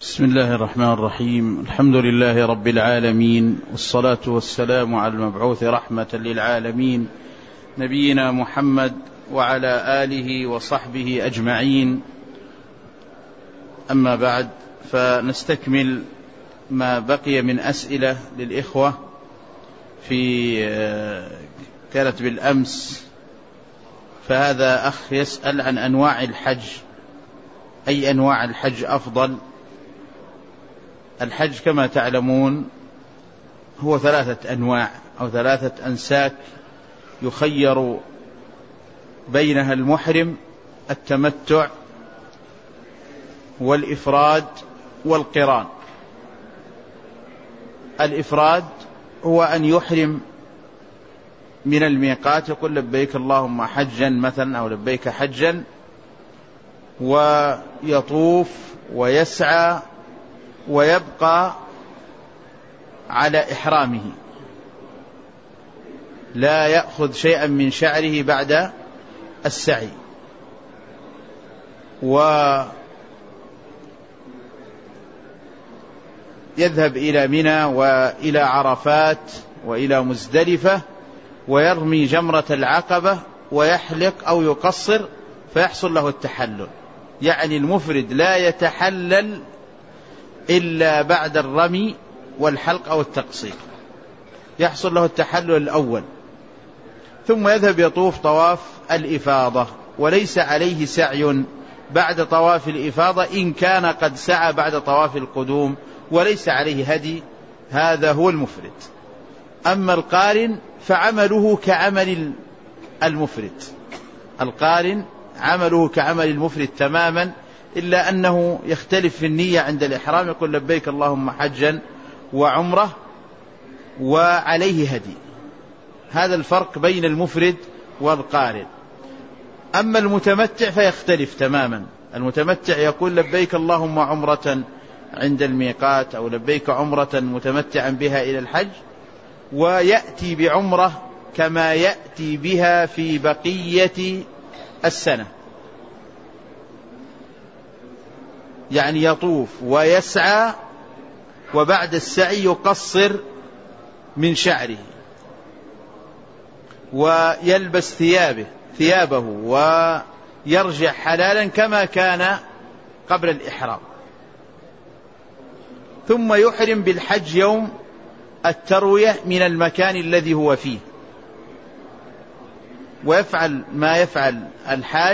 بسم الله الرحمن الرحيم. الحمد لله رب العالمين، والصلاة والسلام على المبعوث رحمة للعالمين نبينا محمد وعلى آله وصحبه أجمعين. أما بعد، فنستكمل ما بقي من أسئلة للإخوة كانت بالأمس. فهذا أخ يسأل عن أنواع الحج، أي أنواع الحج أفضل؟ الحج كما تعلمون هو 3 أنواع أو 3 أنساك يخير بينها المحرم: التمتع والإفراد والقران. الإفراد هو أن يحرم من الميقات، يقول لبيك اللهم حجا مثلا أو لبيك حجا، ويطوف ويسعى ويبقى على إحرامه، لا يأخذ شيئا من شعره بعد السعي، ويذهب إلى منى وإلى عرفات وإلى مزدلفة ويرمي جمرة العقبة ويحلق أو يقصر فيحصل له التحلل. يعني المفرد لا يتحلل إلا بعد الرمي والحلق أو التقصير، يحصل له التحلل الأول، ثم يذهب يطوف طواف الإفاضة، وليس عليه سعي بعد طواف الإفاضة إن كان قد سعى بعد طواف القدوم، وليس عليه هدي. هذا هو المفرد. أما القارن فعمله كعمل المفرد، القارن عمله كعمل المفرد تماما، إلا أنه يختلف في النية عند الإحرام، يقول لبيك اللهم حجا وعمرة وعليه هدي. هذا الفرق بين المفرد والقارن. أما المتمتع فيختلف تماما. المتمتع يقول لبيك اللهم عمرة عند الميقات، أو لبيك عمرة متمتعا بها إلى الحج، ويأتي بعمرة كما يأتي بها في بقية السنة، يعني يطوف ويسعى، وبعد السعي يقصر من شعره ويلبس ثيابه ويرجع حلالا كما كان قبل الإحرام، ثم يحرم بالحج يوم التروية من المكان الذي هو فيه، ويفعل ما يفعل الحاج،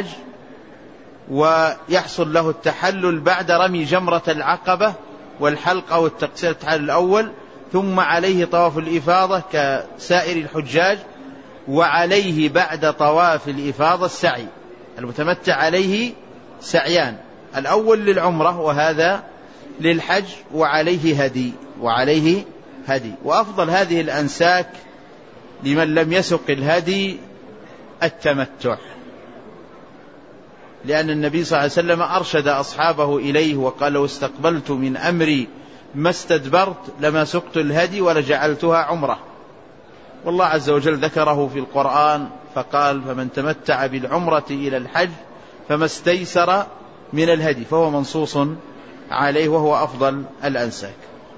ويحصل له التحلل بعد رمي جمرة العقبة والحلق أو التقصير التحلل الأول، ثم عليه طواف الإفاضة كسائر الحجاج، وعليه بعد طواف الإفاضة السعي. المتمتع عليه سعيان، الأول للعمرة وهذا للحج، وعليه هدي. وأفضل هذه الأنساك لمن لم يسق الهدي التمتع، لأن النبي صلى الله عليه وسلم أرشد أصحابه إليه وقال: لو استقبلت من أمري ما استدبرت لما سقت الهدي ولجعلتها عمرة. والله عز وجل ذكره في القرآن فقال: فمن تمتع بالعمرة إلى الحج فما استيسر من الهدي، فهو منصوص عليه وهو أفضل الأنساك.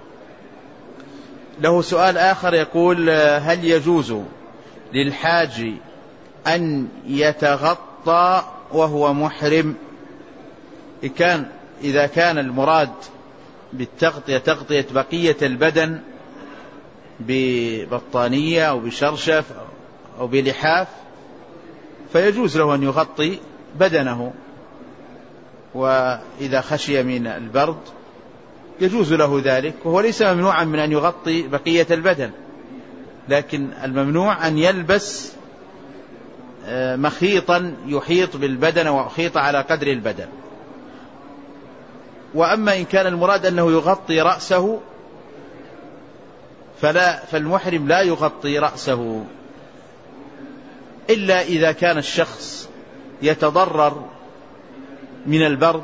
له سؤال آخر يقول: هل يجوز للحاج أن يتغطى وهو محرم؟ إذا كان المراد بالتغطية تغطية بقية البدن ببطانية أو بشرشف أو بلحاف، فيجوز له أن يغطي بدنه، وإذا خشي من البرد يجوز له ذلك، وهو ليس ممنوعا من أن يغطي بقية البدن، لكن الممنوع أن يلبس مخيطا يحيط بالبدن ويحيط على قدر البدن. وأما إن كان المراد أنه يغطي رأسه فالمحرم لا يغطي رأسه إلا إذا كان الشخص يتضرر من البرد.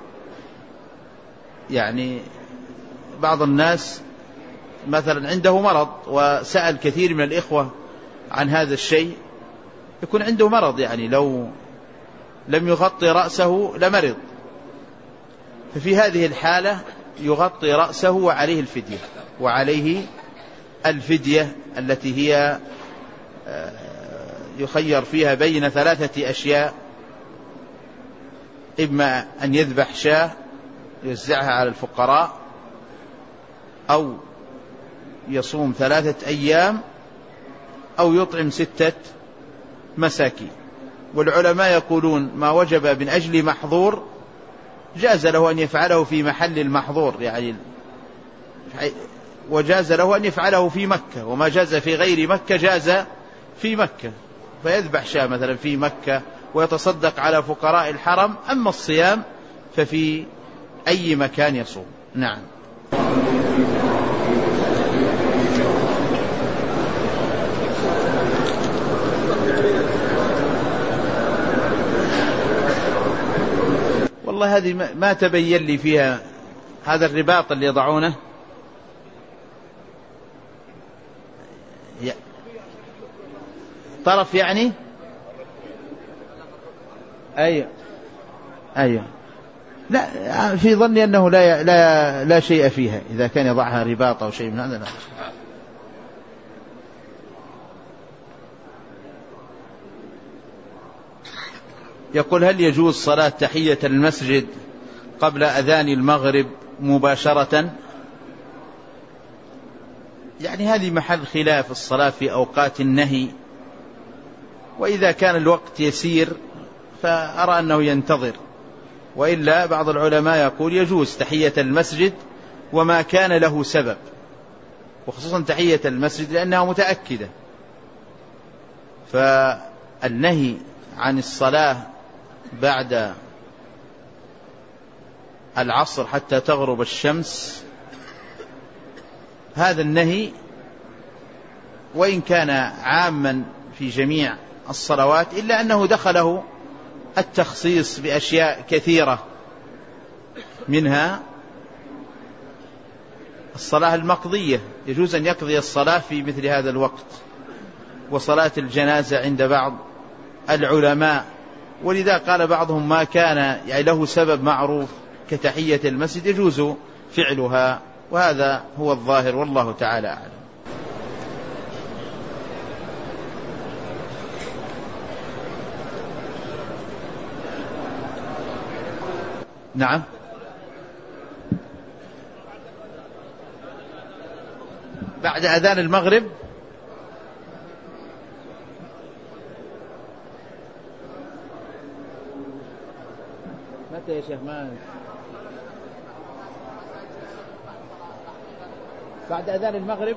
يعني بعض الناس مثلا عنده مرض، وسأل كثير من الإخوة عن هذا الشيء، يكون عنده مرض، يعني لو لم يغطي رأسه لمرض، ففي هذه الحالة يغطي رأسه وعليه الفدية التي هي يخير فيها بين 3 أشياء: إما أن يذبح شاة يوزعها على الفقراء، أو يصوم 3 أيام، أو يطعم 6 مساكين. والعلماء يقولون ما وجب من أجل محظور جاز له أن يفعله في محل المحظور، يعني وجاز له أن يفعله في مكة، وما جاز في غير مكة جاز في مكة، فيذبح شاة مثلا في مكة ويتصدق على فقراء الحرم. أما الصيام ففي أي مكان يصوم. نعم. والله هذه ما تبين لي فيها. هذا الرباط اللي يضعونه طرف يعني. أيوة. لا، في ظني أنه لا شيء فيها إذا كان يضعها رباط أو شيء من هذا. لا. يقول: هل يجوز صلاة تحية المسجد قبل أذان المغرب مباشرة؟ يعني هذه محل خلاف الصلاة في أوقات النهي، وإذا كان الوقت يسير فأرى أنه ينتظر، وإلا بعض العلماء يقول يجوز تحية المسجد وما كان له سبب، وخصوصا تحية المسجد لأنها متأكدة. فالنهي عن الصلاة بعد العصر حتى تغرب الشمس، هذا النهي وإن كان عاما في جميع الصلوات إلا أنه دخله التخصيص بأشياء كثيرة، منها الصلاة المقضية، يجوز أن يقضي الصلاة في مثل هذا الوقت، وصلاة الجنازة عند بعض العلماء. ولذا قال بعضهم ما كان يعني له سبب معروف كتحية المسجد يجوز فعلها، وهذا هو الظاهر والله تعالى أعلم. نعم. بعد أذان المغرب متى يا شيخ؟ بعد أذان المغرب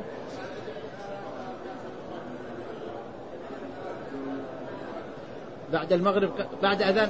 بعد المغرب بعد أذان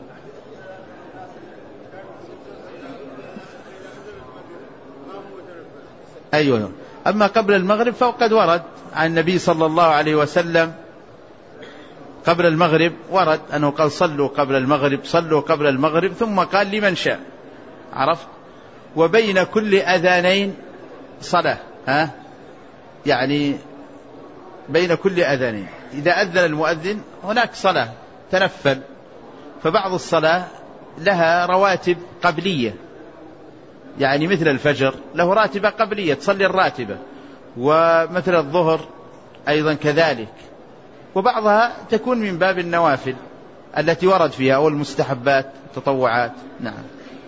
أيوة. أما قبل المغرب فقد ورد عن النبي صلى الله عليه وسلم قبل المغرب ورد أنه قال صلوا قبل المغرب ثم قال لمن شاء. عرفت؟ وبين كل أذانين صلاة، يعني بين كل أذانين إذا أذن المؤذن هناك صلاة تنفل. فبعض الصلاة لها رواتب قبلية، يعني مثل الفجر له راتبة قبلية تصلي الراتبة، ومثل الظهر أيضا كذلك، وبعضها تكون من باب النوافل التي ورد فيها أو المستحبات التطوعات. نعم.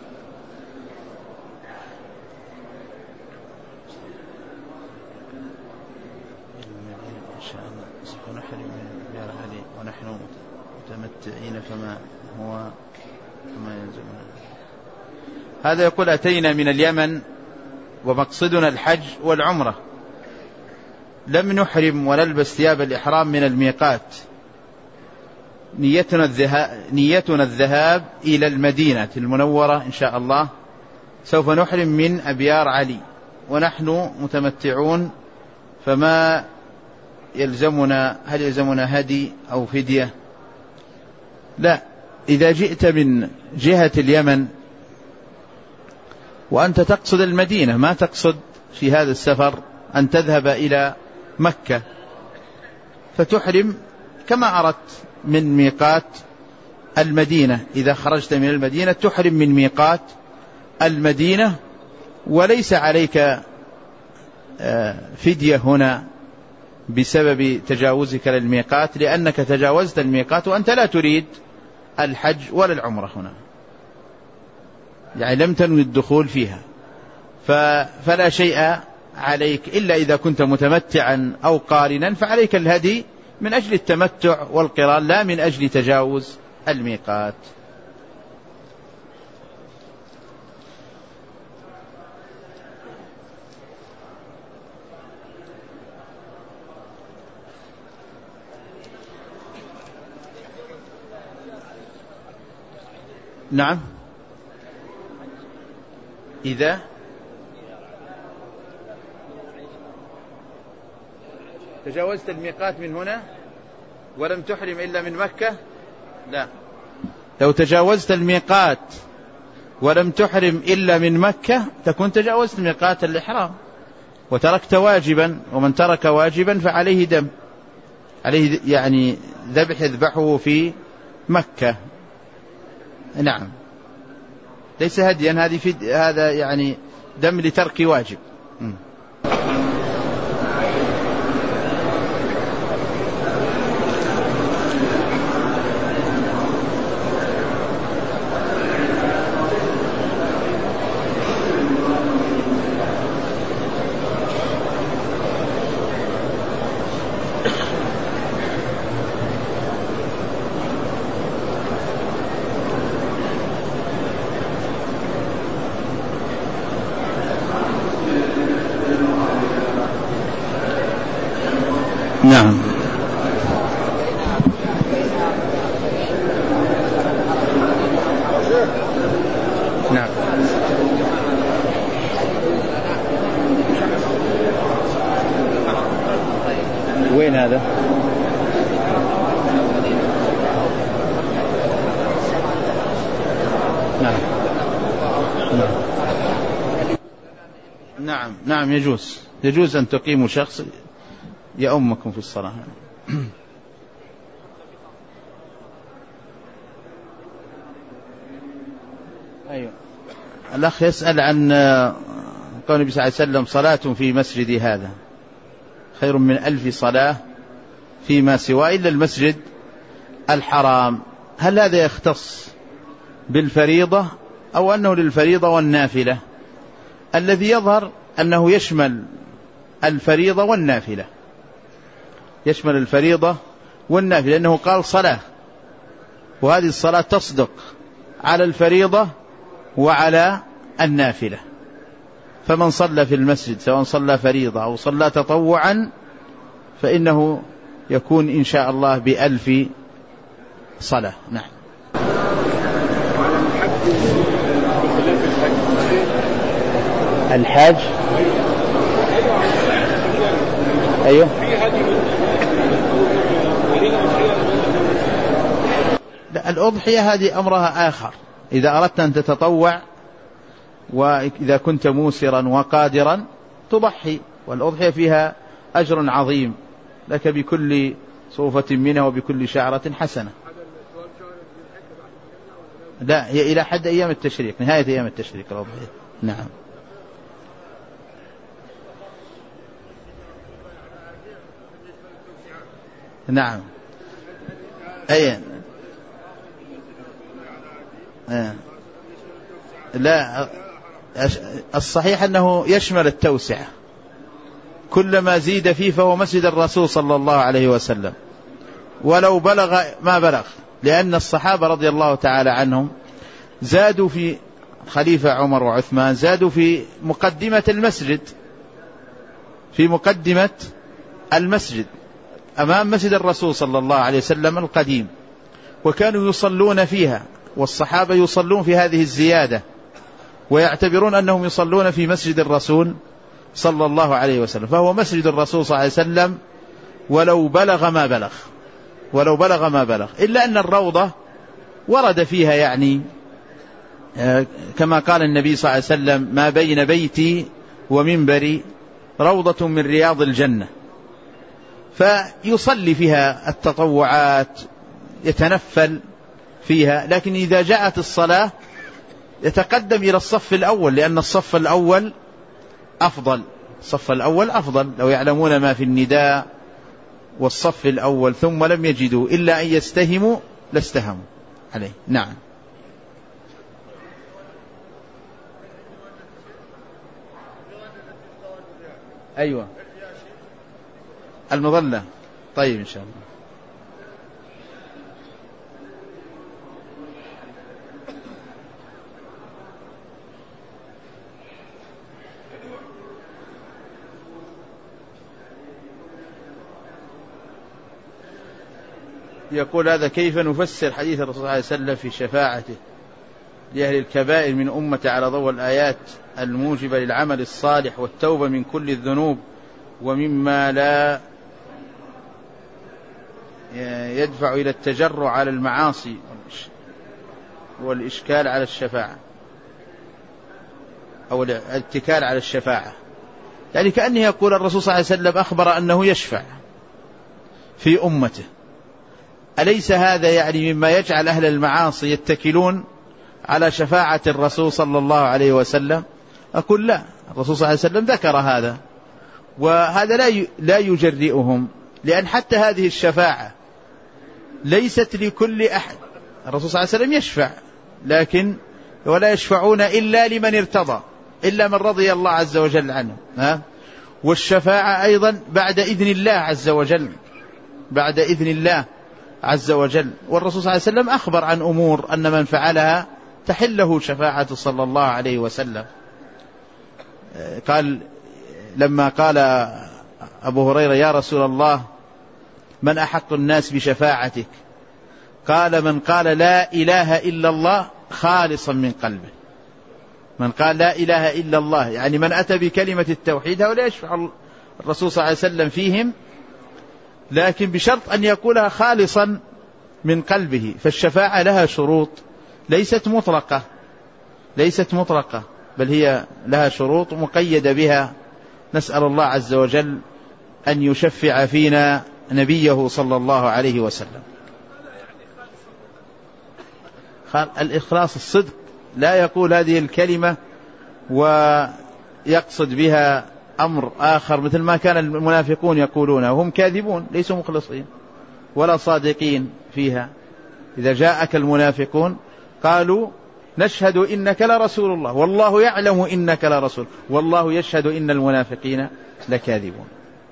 ونحن متمتعين كما يلزمنا. هذا يقول: أتينا من اليمن ومقصدنا الحج والعمرة، لم نحرم ونلبس ثياب الإحرام من الميقات، نيتنا الذهاب إلى المدينة المنورة إن شاء الله، سوف نحرم من أبيار علي ونحن متمتعون، فما يلزمنا، هل يلزمنا هدي أو فدية؟ لا، إذا جئت من جهة اليمن وأنت تقصد المدينة، ما تقصد في هذا السفر أن تذهب إلى مكة، فتحرم كما أردت من ميقات المدينة. إذا خرجت من المدينة تحرم من ميقات المدينة وليس عليك فدية هنا بسبب تجاوزك للميقات، لأنك تجاوزت الميقات وأنت لا تريد الحج ولا العمرة هنا، يعني لم تنوي الدخول فيها، فلا شيء عليك إلا إذا كنت متمتعا أو قارنا، فعليك الهدي من أجل التمتع والقران لا من أجل تجاوز الميقات. نعم، إذا تجاوزت الميقات من هنا ولم تحرم إلا من مكة، لا، لو تجاوزت الميقات ولم تحرم إلا من مكة تكون تجاوزت ميقات الإحرام وتركت واجبا، ومن ترك واجبا فعليه دم، عليه يعني ذبح يذبحه في مكة. نعم، ليس هديا، هذا يعني دم لترك واجب. نعم. نعم. وين هذا؟ نعم. نعم. نعم، يجوز أن تقيموا شخص يؤمكم في الصلاة. أيوة. الأخ يسأل عن قول النبي صلى الله عليه وسلم: صلاة في مسجدي هذا خير من 1000 صلاة فيما سواه إلا المسجد الحرام. هل هذا يختص بالفريضة أو أنه للفريضة والنافلة؟ الذي يظهر أنه يشمل الفريضة والنافلة، يشمل الفريضة والنافلة، لأنه قال صلاة، وهذه الصلاة تصدق على الفريضة وعلى النافلة. فمن صلى في المسجد سواء صلى فريضة أو صلى تطوعا فإنه يكون إن شاء الله ب1000 صلاة. نعم. الحاج أيوه. لا، الأضحية هذه أمرها آخر. إذا أردت أن تتطوع وإذا كنت موسرا وقادرا تضحي، والأضحية فيها أجر عظيم لك بكل صوفة منها وبكل شعرة حسنة. لا، هي إلى حد أيام التشريق، نهاية أيام التشريق الأضحية. نعم. نعم. أي لا، الصحيح أنه يشمل التوسعة، كلما زيد فيه فهو مسجد الرسول صلى الله عليه وسلم، ولو بلغ ما بلغ، لأن الصحابة رضي الله تعالى عنهم زادوا في خليفة عمر وعثمان، زادوا في مقدمة المسجد، في مقدمة المسجد أمام مسجد الرسول صلى الله عليه وسلم القديم، وكانوا يصلون فيها، والصحابة يصلون في هذه الزيادة ويعتبرون أنهم يصلون في مسجد الرسول صلى الله عليه وسلم، فهو مسجد الرسول صلى الله عليه وسلم ولو بلغ ما بلغ، إلا أن الروضة ورد فيها يعني كما قال النبي صلى الله عليه وسلم: ما بين بيتي ومنبري روضة من رياض الجنة، فيصلي فيها التطوعات، يتنفل فيها. لكن إذا جاءت الصلاة يتقدم إلى الصف الأول، لأن الصف الأول أفضل، الصف الأول أفضل. لو يعلمون ما في النداء والصف الأول ثم لم يجدوا إلا أن يستهموا لاستهموا عليه. نعم. أيوة المظلة. طيب إن شاء الله. يقول هذا: كيف نفسر حديث الرسول صلى الله عليه وسلم في شفاعته لأهل الكبائر من أمة على ضوء الآيات الموجبة للعمل الصالح والتوبة من كل الذنوب ومما لا يدفع إلى التجرع على المعاصي والإشكال على الشفاعة أو الاتكال على الشفاعة؟ يعني كأنه يقول الرسول صلى الله عليه وسلم أخبر أنه يشفع في أمته، أليس هذا يعني مما يجعل أهل المعاصي يتكلون على شفاعة الرسول صلى الله عليه وسلم؟ أقول لا، الرسول صلى الله عليه وسلم ذكر هذا، وهذا لا يجرئهم، لأن حتى هذه الشفاعة ليست لكل أحد. الرسول صلى الله عليه وسلم يشفع، لكن ولا يشفعون إلا لمن ارتضى، إلا من رضي الله عز وجل عنه. والشفاعة أيضا بعد إذن الله عز وجل، بعد إذن الله عز وجل. والرسول صلى الله عليه وسلم أخبر عن أمور أن من فعلها تحله شفاعة صلى الله عليه وسلم. قال لما قال أبو هريرة: يا رسول الله من أحق الناس بشفاعتك؟ قال: من قال لا إله إلا الله خالصا من قلبه. من قال لا إله إلا الله يعني من أتى بكلمة التوحيد، هؤلاء يشفع الرسول صلى الله عليه وسلم فيهم، لكن بشرط أن يقولها خالصا من قلبه. فالشفاعة لها شروط، ليست مطلقة، بل هي لها شروط مقيدة بها. نسأل الله عز وجل أن يشفع فينا نبيه صلى الله عليه وسلم. الإخلاص الصدق، لا يقول هذه الكلمة ويقصد بها أمر آخر، مثل ما كان المنافقون يقولون وهم كاذبون، ليسوا مخلصين ولا صادقين فيها. إذا جاءك المنافقون قالوا: نشهد إنك لرسول الله والله يعلم إنك لرسول والله يشهد إن المنافقين لكاذبون.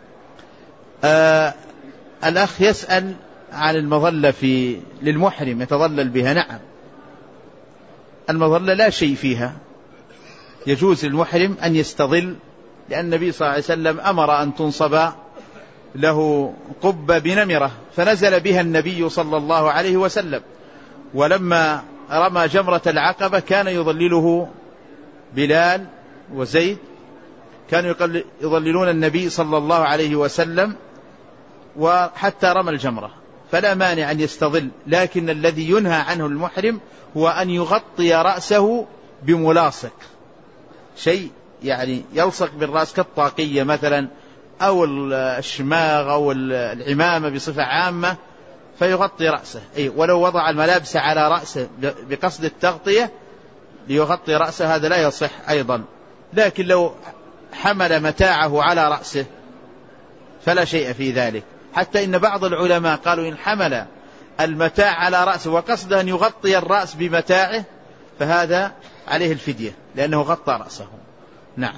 الأخ يسأل عن المظلة للمحرم يتظلل بها. نعم، المظلة لا شيء فيها، يجوز للمحرم أن يستظل، لأن النبي صلى الله عليه وسلم أمر أن تنصب له قبة بنمرة، فنزل بها النبي صلى الله عليه وسلم. ولما رمى جمرة العقبة كان يظلله بلال وزيد، كانوا يظللون النبي صلى الله عليه وسلم وحتى رمى الجمرة، فلا مانع أن يستظل. لكن الذي ينهى عنه المحرم هو أن يغطي رأسه بملاصق، شيء يعني يلصق بالرأس كالطاقية مثلا، أو الشماغ أو العمامة بصفة عامة، فيغطي رأسه. ولو وضع الملابس على رأسه بقصد التغطية ليغطي رأسه هذا لا يصح أيضا. لكن لو حمل متاعه على رأسه فلا شيء في ذلك. حتى إن بعض العلماء قالوا إن حمل المتاع على رأسه وقصد أن يغطي الرأس بمتاعه فهذا عليه الفدية، لأنه غطى رأسه. نعم.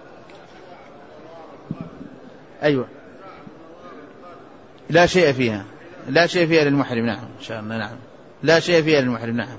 أيوة، لا شيء فيها، لا شيء فيها للمحرم. نعم إن شاء الله. نعم، لا شيء فيها للمحرم. نعم.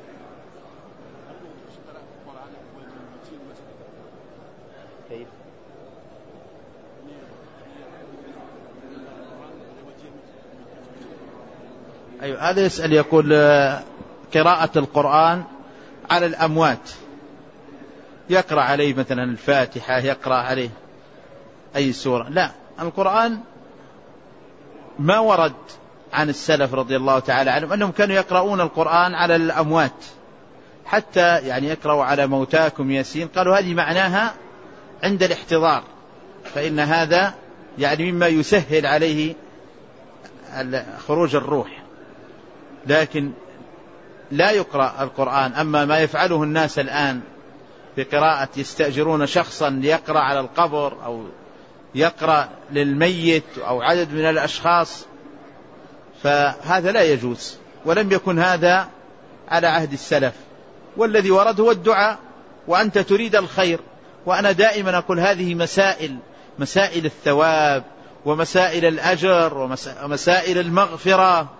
أيوة، هذا يسأل يقول: قراءة القرآن على الأموات، يقرأ عليه مثلا الفاتحة، يقرأ عليه أي سورة؟ لا، القرآن ما ورد عن السلف رضي الله تعالى عنهم أنهم كانوا يقرؤون القرآن على الأموات، حتى يعني يقرأوا على موتاكم ياسين. قالوا هذه معناها عند الاحتضار، فإن هذا يعني مما يسهل عليه خروج الروح. لكن لا يقرأ القرآن. أما ما يفعله الناس الآن بقراءة، يستأجرون شخصا ليقرأ على القبر أو يقرأ للميت أو عدد من الأشخاص، فهذا لا يجوز، ولم يكن هذا على عهد السلف. والذي ورد هو الدعاء، وأنت تريد الخير. وأنا دائما أقول هذه مسائل الثواب ومسائل الأجر ومسائل المغفرة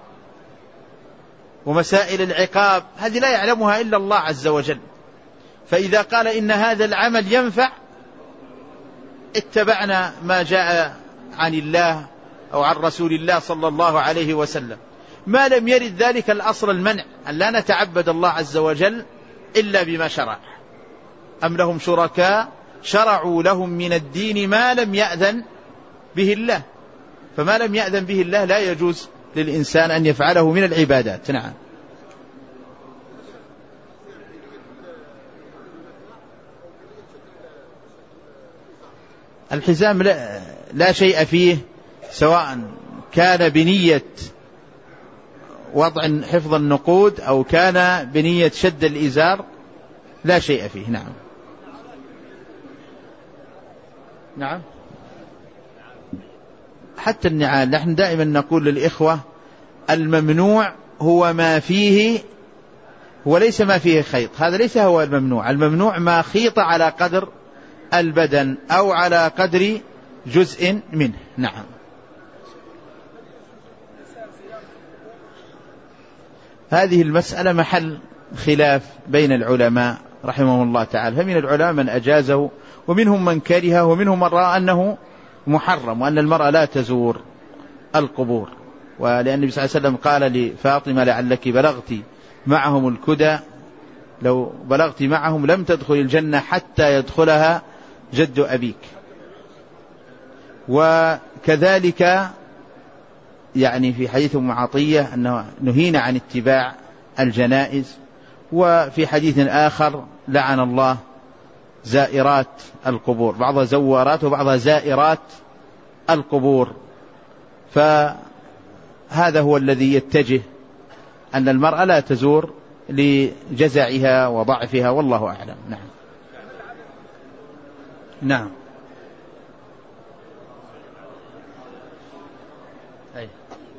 ومسائل العقاب، هذه لا يعلمها إلا الله عز وجل. فإذا قال إن هذا العمل ينفع، اتبعنا ما جاء عن الله أو عن رسول الله صلى الله عليه وسلم. ما لم يرد ذلك الأصل المنع، أن لا نتعبد الله عز وجل إلا بما شرع. أم لهم شركاء شرعوا لهم من الدين ما لم يأذن به الله، فما لم يأذن به الله لا يجوز للإنسان أن يفعله من العبادات. نعم. الحزام لا شيء فيه، سواء كان بنية وضع حفظ النقود أو كان بنية شد الإزار، لا شيء فيه. نعم. نعم. حتى النعال، نحن دائما نقول للإخوة الممنوع هو ما فيه، وليس ما فيه خيط، هذا ليس هو الممنوع. الممنوع ما خيط على قدر البدن أو على قدر جزء منه. نعم. هذه المسألة محل خلاف بين العلماء رحمهم الله تعالى، فمن العلماء من أجازه، ومنهم من كره، ومنهم من رأى أنه محرم، وأن المرأة لا تزور القبور. ولأن النبي صلى الله عليه وسلم قال لفاطمة لعلك بلغت معهم الكدى، لو بلغت معهم لم تدخل الجنة حتى يدخلها جد أبيك. وكذلك يعني في حديث أم عطية أنه نهينا عن اتباع الجنائز. وفي حديث آخر لعن الله زائرات القبور، بعضها زوارات وبعضها زائرات القبور. فهذا هو الذي يتجه أن المرأة لا تزور لجزعها وضعفها، والله أعلم. نعم. نعم. أي.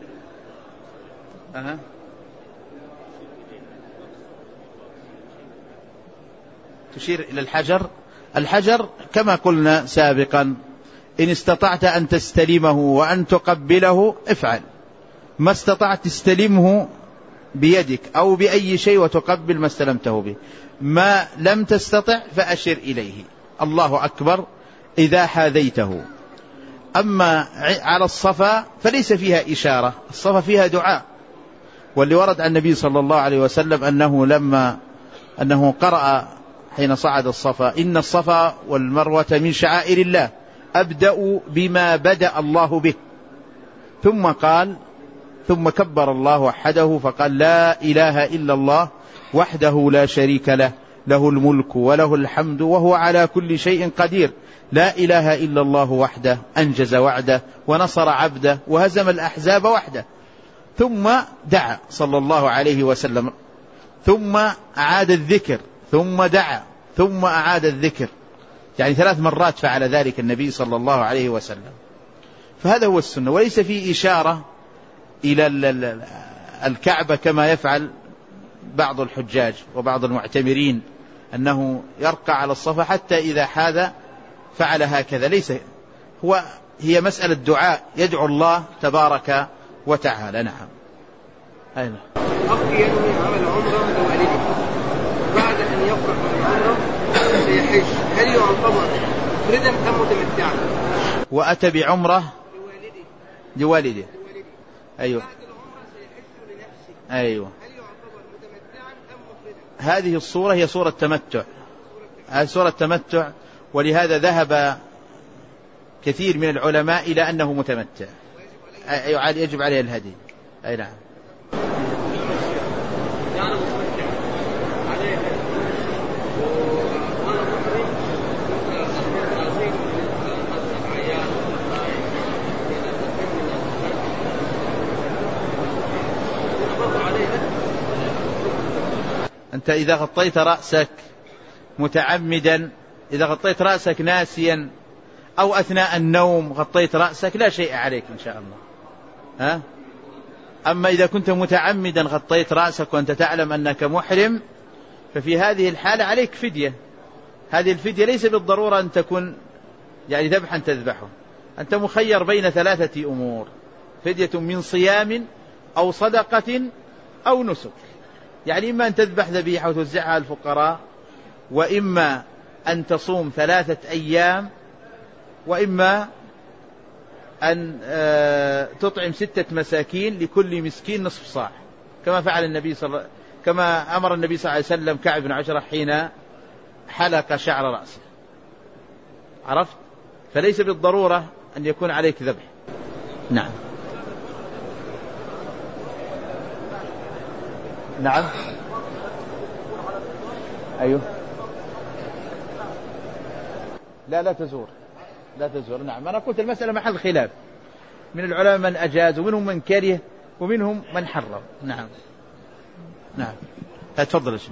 تشير إلى الحجر. الحجر كما قلنا سابقا، إن استطعت أن تستلمه وأن تقبله افعل، ما استطعت تستلمه بيدك أو بأي شيء وتقبل ما استلمته به. ما لم تستطع فأشر إليه، الله أكبر إذا حاذيته. أما على الصفا فليس فيها إشارة، الصفا فيها دعاء. واللي ورد عن النبي صلى الله عليه وسلم أنه قرأ حين صعد الصفا إن الصفا والمروة من شعائر الله، أبدأ بما بدأ الله به، ثم كبر الله وحده فقال لا إله إلا الله وحده لا شريك له، له الملك وله الحمد وهو على كل شيء قدير، لا إله إلا الله وحده أنجز وعده ونصر عبده وهزم الأحزاب وحده. ثم دعا صلى الله عليه وسلم، ثم أعاد الذكر، ثم دعا، ثم أعاد الذكر، يعني 3 مرات فعل ذلك النبي صلى الله عليه وسلم. فهذا هو السنة، وليس فيه إشارة إلى الكعبة كما يفعل بعض الحجاج وبعض المعتمرين، أنه يرقى على الصفا حتى إذا حاذ فعل هكذا. ليس هي مسألة دعاء، يدعو الله تبارك وتعالى. نعم. أين أخي ينوي عمل عمرة لوالده، بعد أن يفرغ من العمرة سيحج، هل يعتبر مفردا أم متمتعا؟ وأتى بعمرة لوالده. أيوه. بعد العمرة سيحج لنفسه. أيوه. هل يعتبر متمتعا أم مفردا؟ هذه الصورة هي صورة تمتع، هذه صورة تمتع، ولهذا ذهب كثير من العلماء إلى أنه متمتع، يجب عليه الهدي. أي نعم. أنت إذا غطيت رأسك متعمدا، إذا غطيت رأسك ناسيا أو أثناء النوم غطيت رأسك لا شيء عليك إن شاء الله. أما إذا كنت متعمدا غطيت رأسك وأنت تعلم أنك محرم، ففي هذه الحالة عليك فدية. هذه الفدية ليس بالضرورة أن تكون يعني ذبحا تذبحه، أنت مخير بين 3 أمور: فدية من صيام أو صدقة أو نسك. يعني إما أن تذبح ذبيحة وتوزعها على الفقراء، وإما أن تصوم 3 أيام، وإما أن تطعم 6 مساكين لكل مسكين نصف صاع، كما فعل النبي كما أمر النبي صلى الله عليه وسلم كعب بن عجرة حين حلق شعر رأسه. عرفت؟ فليس بالضرورة أن يكون عليك ذبح. نعم. نعم. أيوه. لا تزور. نعم. أنا قلت المسألة محل خلاف، من العلماء من أجاز ومنهم من كره ومنهم من حرم. نعم. تفضل يا شيخ.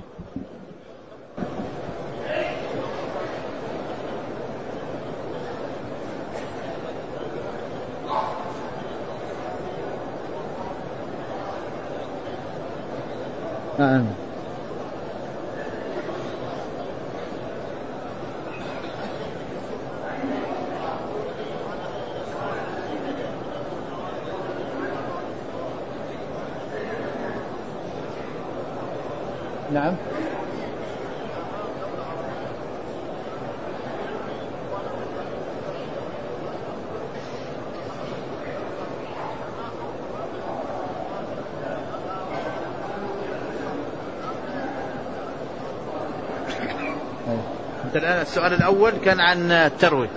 نعم. الآن السؤال الأول كان عن التروية.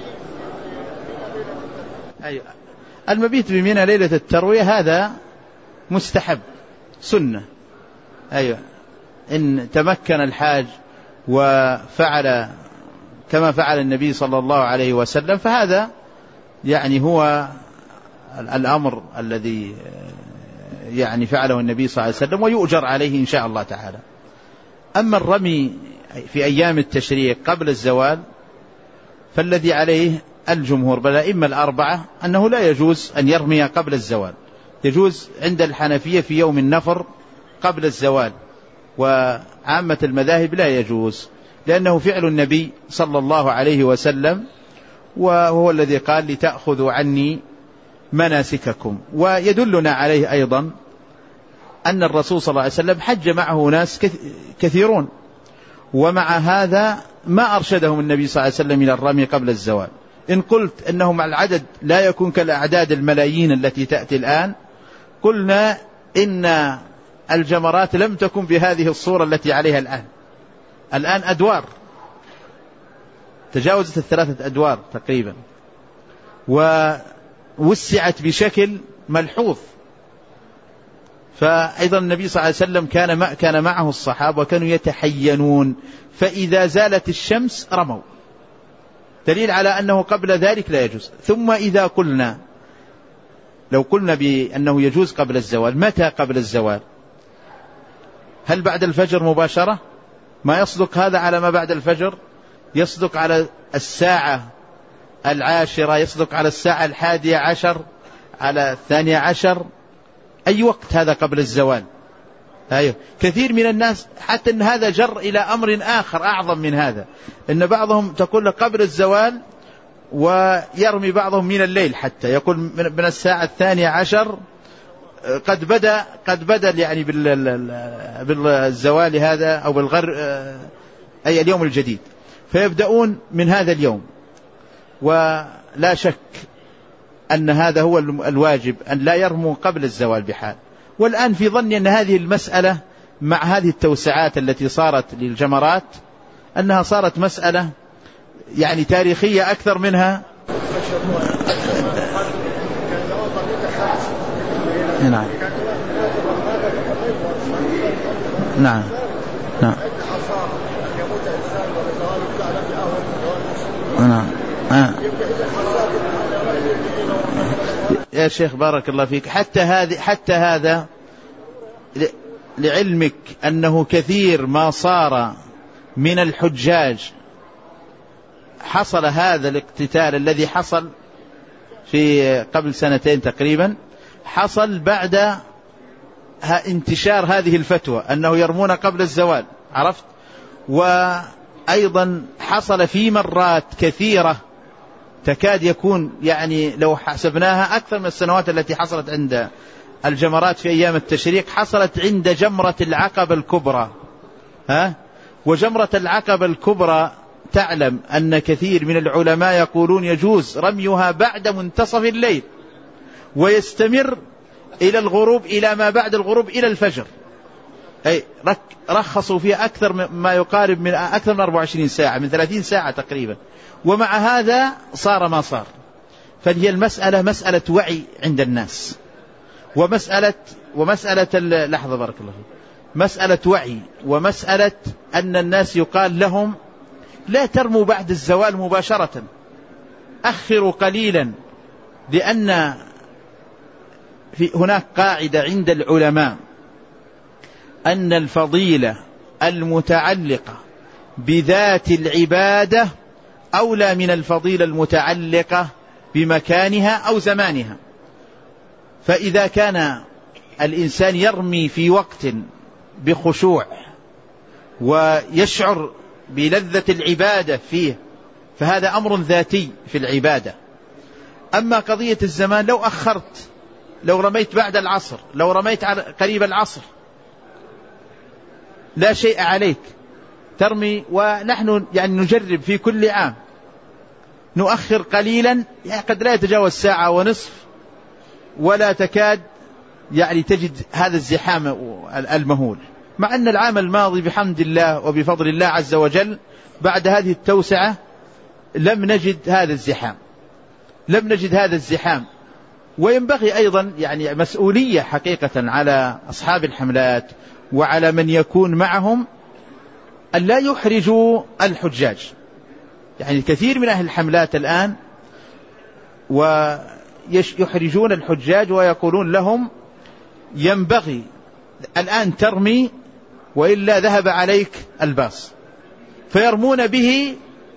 أيوة. المبيت بمنى ليلة التروية هذا مستحب سنة. أيوة. إن تمكن الحاج وفعل كما فعل النبي صلى الله عليه وسلم فهذا يعني هو الأمر الذي يعني فعله النبي صلى الله عليه وسلم ويؤجر عليه إن شاء الله تعالى. أما الرمي في أيام التشريق قبل الزوال فالذي عليه الجمهور بل الأئمة الأربعة أنه لا يجوز أن يرمي قبل الزوال. يجوز عند الحنفية في يوم النفر قبل الزوال، وعامة المذاهب لا يجوز، لأنه فعل النبي صلى الله عليه وسلم، وهو الذي قال لتأخذوا عني مناسككم. ويدلنا عليه أيضا أن الرسول صلى الله عليه وسلم حج معه ناس كثيرون، ومع هذا ما أرشدهم النبي صلى الله عليه وسلم إلى الرمي قبل الزوال. إن قلت أنهم العدد لا يكون كالأعداد الملايين التي تأتي الآن، قلنا إن الجمرات لم تكن بهذه الصورة التي عليها الآن أدوار تجاوزت 3 أدوار تقريبا، ووسعت بشكل ملحوظ. فأيضا النبي صلى الله عليه وسلم كان معه الصحابة وكانوا يتحينون، فإذا زالت الشمس رموا، دليل على أنه قبل ذلك لا يجوز. ثم إذا لو قلنا بأنه يجوز قبل الزوال، متى قبل الزوال؟ هل بعد الفجر مباشرة؟ ما يصدق هذا على ما بعد الفجر، يصدق على الساعة 10، يصدق على الساعة 11، على 12. أي وقت هذا قبل الزوال؟ أيوه. كثير من الناس حتى أن هذا جر إلى أمر آخر أعظم من هذا، أن بعضهم تقول قبل الزوال ويرمي بعضهم من الليل، حتى يقول من الساعة 12 قد بدأ يعني بالزوال هذا أو بالغر أي اليوم الجديد، فيبدأون من هذا اليوم. ولا شك أن هذا هو الواجب، أن لا يرموا قبل الزوال بحال. والآن في ظني أن هذه المسألة مع هذه التوسعات التي صارت للجمرات أنها صارت مسألة يعني تاريخية أكثر منها. نعم نعم نعم نعم. يا شيخ بارك الله فيك، حتى هذا لعلمك أنه كثير ما صار من الحجاج حصل هذا الاقتتال الذي حصل في قبل 2 تقريبا، حصل بعد انتشار هذه الفتوى أنه يرمون قبل الزوال، عرفت؟ وأيضا حصل في مرات كثيرة تكاد يكون يعني لو حسبناها أكثر من السنوات التي حصلت عند الجمرات في أيام التشريق، حصلت عند جمرة العقبة الكبرى. وجمرة العقبة الكبرى تعلم أن كثير من العلماء يقولون يجوز رميها بعد منتصف الليل ويستمر إلى الغروب، إلى ما بعد الغروب إلى الفجر، أي رخصوا فيها أكثر ما يقارب من أكثر من 24 ساعة، من 30 ساعة تقريبا. ومع هذا صار ما صار. فهي المسألة مسألة وعي عند الناس، ومسألة لحظة بارك الله فيك، مسألة وعي، ومسألة أن الناس يقال لهم لا ترموا بعد الزوال مباشرة، أخروا قليلا، لأن هناك قاعدة عند العلماء أن الفضيلة المتعلقة بذات العبادة أولى من الفضيلة المتعلقة بمكانها أو زمانها. فإذا كان الإنسان يرمي في وقت بخشوع ويشعر بلذة العبادة فيه فهذا أمر ذاتي في العبادة. أما قضية الزمان، لو أخرت، لو رميت بعد العصر، لو رميت قريب العصر لا شيء عليك، ترمي. ونحن يعني نجرب في كل عام نؤخر قليلا، يعني قد لا يتجاوز 1.5 ساعة ولا تكاد يعني تجد هذا الزحام المهول، مع أن العام الماضي بحمد الله وبفضل الله عز وجل بعد هذه التوسعة لم نجد هذا الزحام. وينبغي أيضا يعني مسؤولية حقيقة على أصحاب الحملات وعلى من يكون معهم أن لا يحرجوا الحجاج. يعني كثير من أهل الحملات الآن ويحرجون الحجاج ويقولون لهم ينبغي الآن ترمي وإلا ذهب عليك الباص، فيرمون به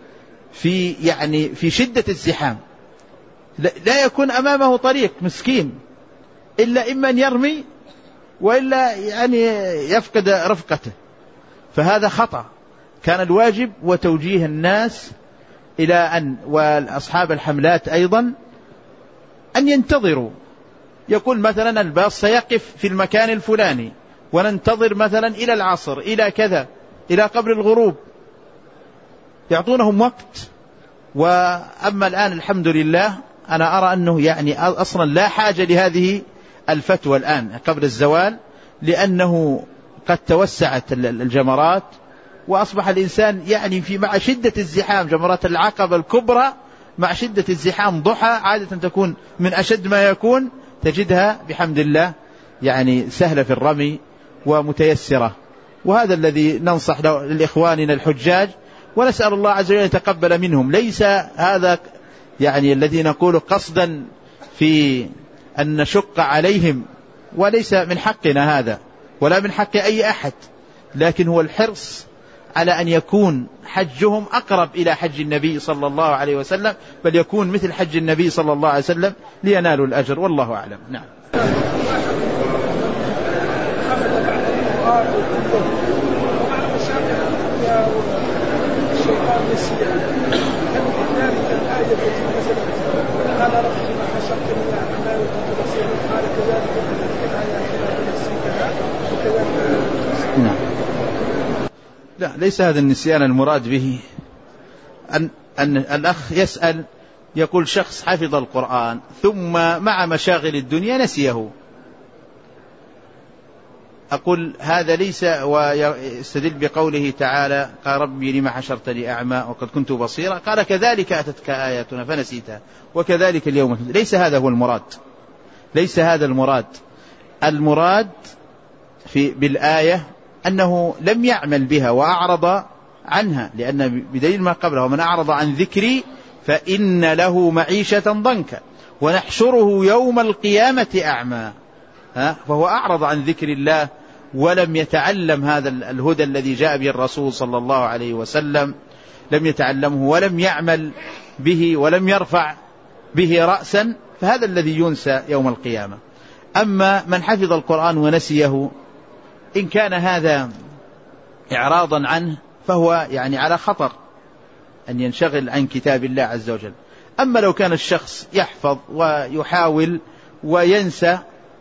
في شدة الزحام، لا يكون أمامه طريق مسكين إلا إما أن يرمي وإلا يعني يفقد رفقته. فهذا خطأ. كان الواجب وتوجيه الناس إلى أن، وأصحاب الحملات أيضا، أن ينتظروا. يقول مثلا الباص سيقف في المكان الفلاني وننتظر مثلا إلى العصر، إلى كذا، إلى قبل الغروب، يعطونهم وقت. وأما الآن الحمد لله أنا أرى أنه يعني أصلا لا حاجة لهذه الفتوى الآن قبل الزوال، لأنه قد توسعت الجمرات وأصبح الإنسان يعني مع شدة الزحام، جمرات العقبة الكبرى مع شدة الزحام ضحى عادة تكون من أشد ما يكون، تجدها بحمد الله يعني سهلة في الرمي ومتيسرة. وهذا الذي ننصح لإخواننا الحجاج، ونسأل الله عز وجل أن يتقبل منهم. ليس هذا يعني الذي نقول قصدا في أن نشق عليهم، وليس من حقنا هذا ولا من حق أي أحد، لكن هو الحرص على أن يكون حجهم أقرب إلى حج النبي صلى الله عليه وسلم، بل يكون مثل حج النبي صلى الله عليه وسلم لينالوا الأجر، والله أعلم. نعم. لا، ليس هذا النسيان المراد به. أن الأخ يسأل يقول شخص حفظ القرآن ثم مع مشاغل الدنيا نسيه. أقول هذا ليس، ويستدل بقوله تعالى قال ربي لما حشرتني أعمى وقد كنت بصيرا، قال كذلك أتتك آياتنا فنسيتها وكذلك اليوم. ليس هذا هو المراد، ليس هذا المراد. المراد بالآية أنه لم يعمل بها وأعرض عنها، لأن بدليل ما قبله ومن أعرض عن ذكري فإن له معيشة ضنكا ونحشره يوم القيامة أعمى. فهو أعرض عن ذكر الله ولم يتعلم هذا الهدى الذي جاء به الرسول صلى الله عليه وسلم، لم يتعلمه ولم يعمل به ولم يرفع به رأسا، فهذا الذي ينسى يوم القيامة. أما من حفظ القرآن ونسيه، إن كان هذا إعراضا عنه فهو يعني على خطر أن ينشغل عن كتاب الله عز وجل. أما لو كان الشخص يحفظ ويحاول وينسى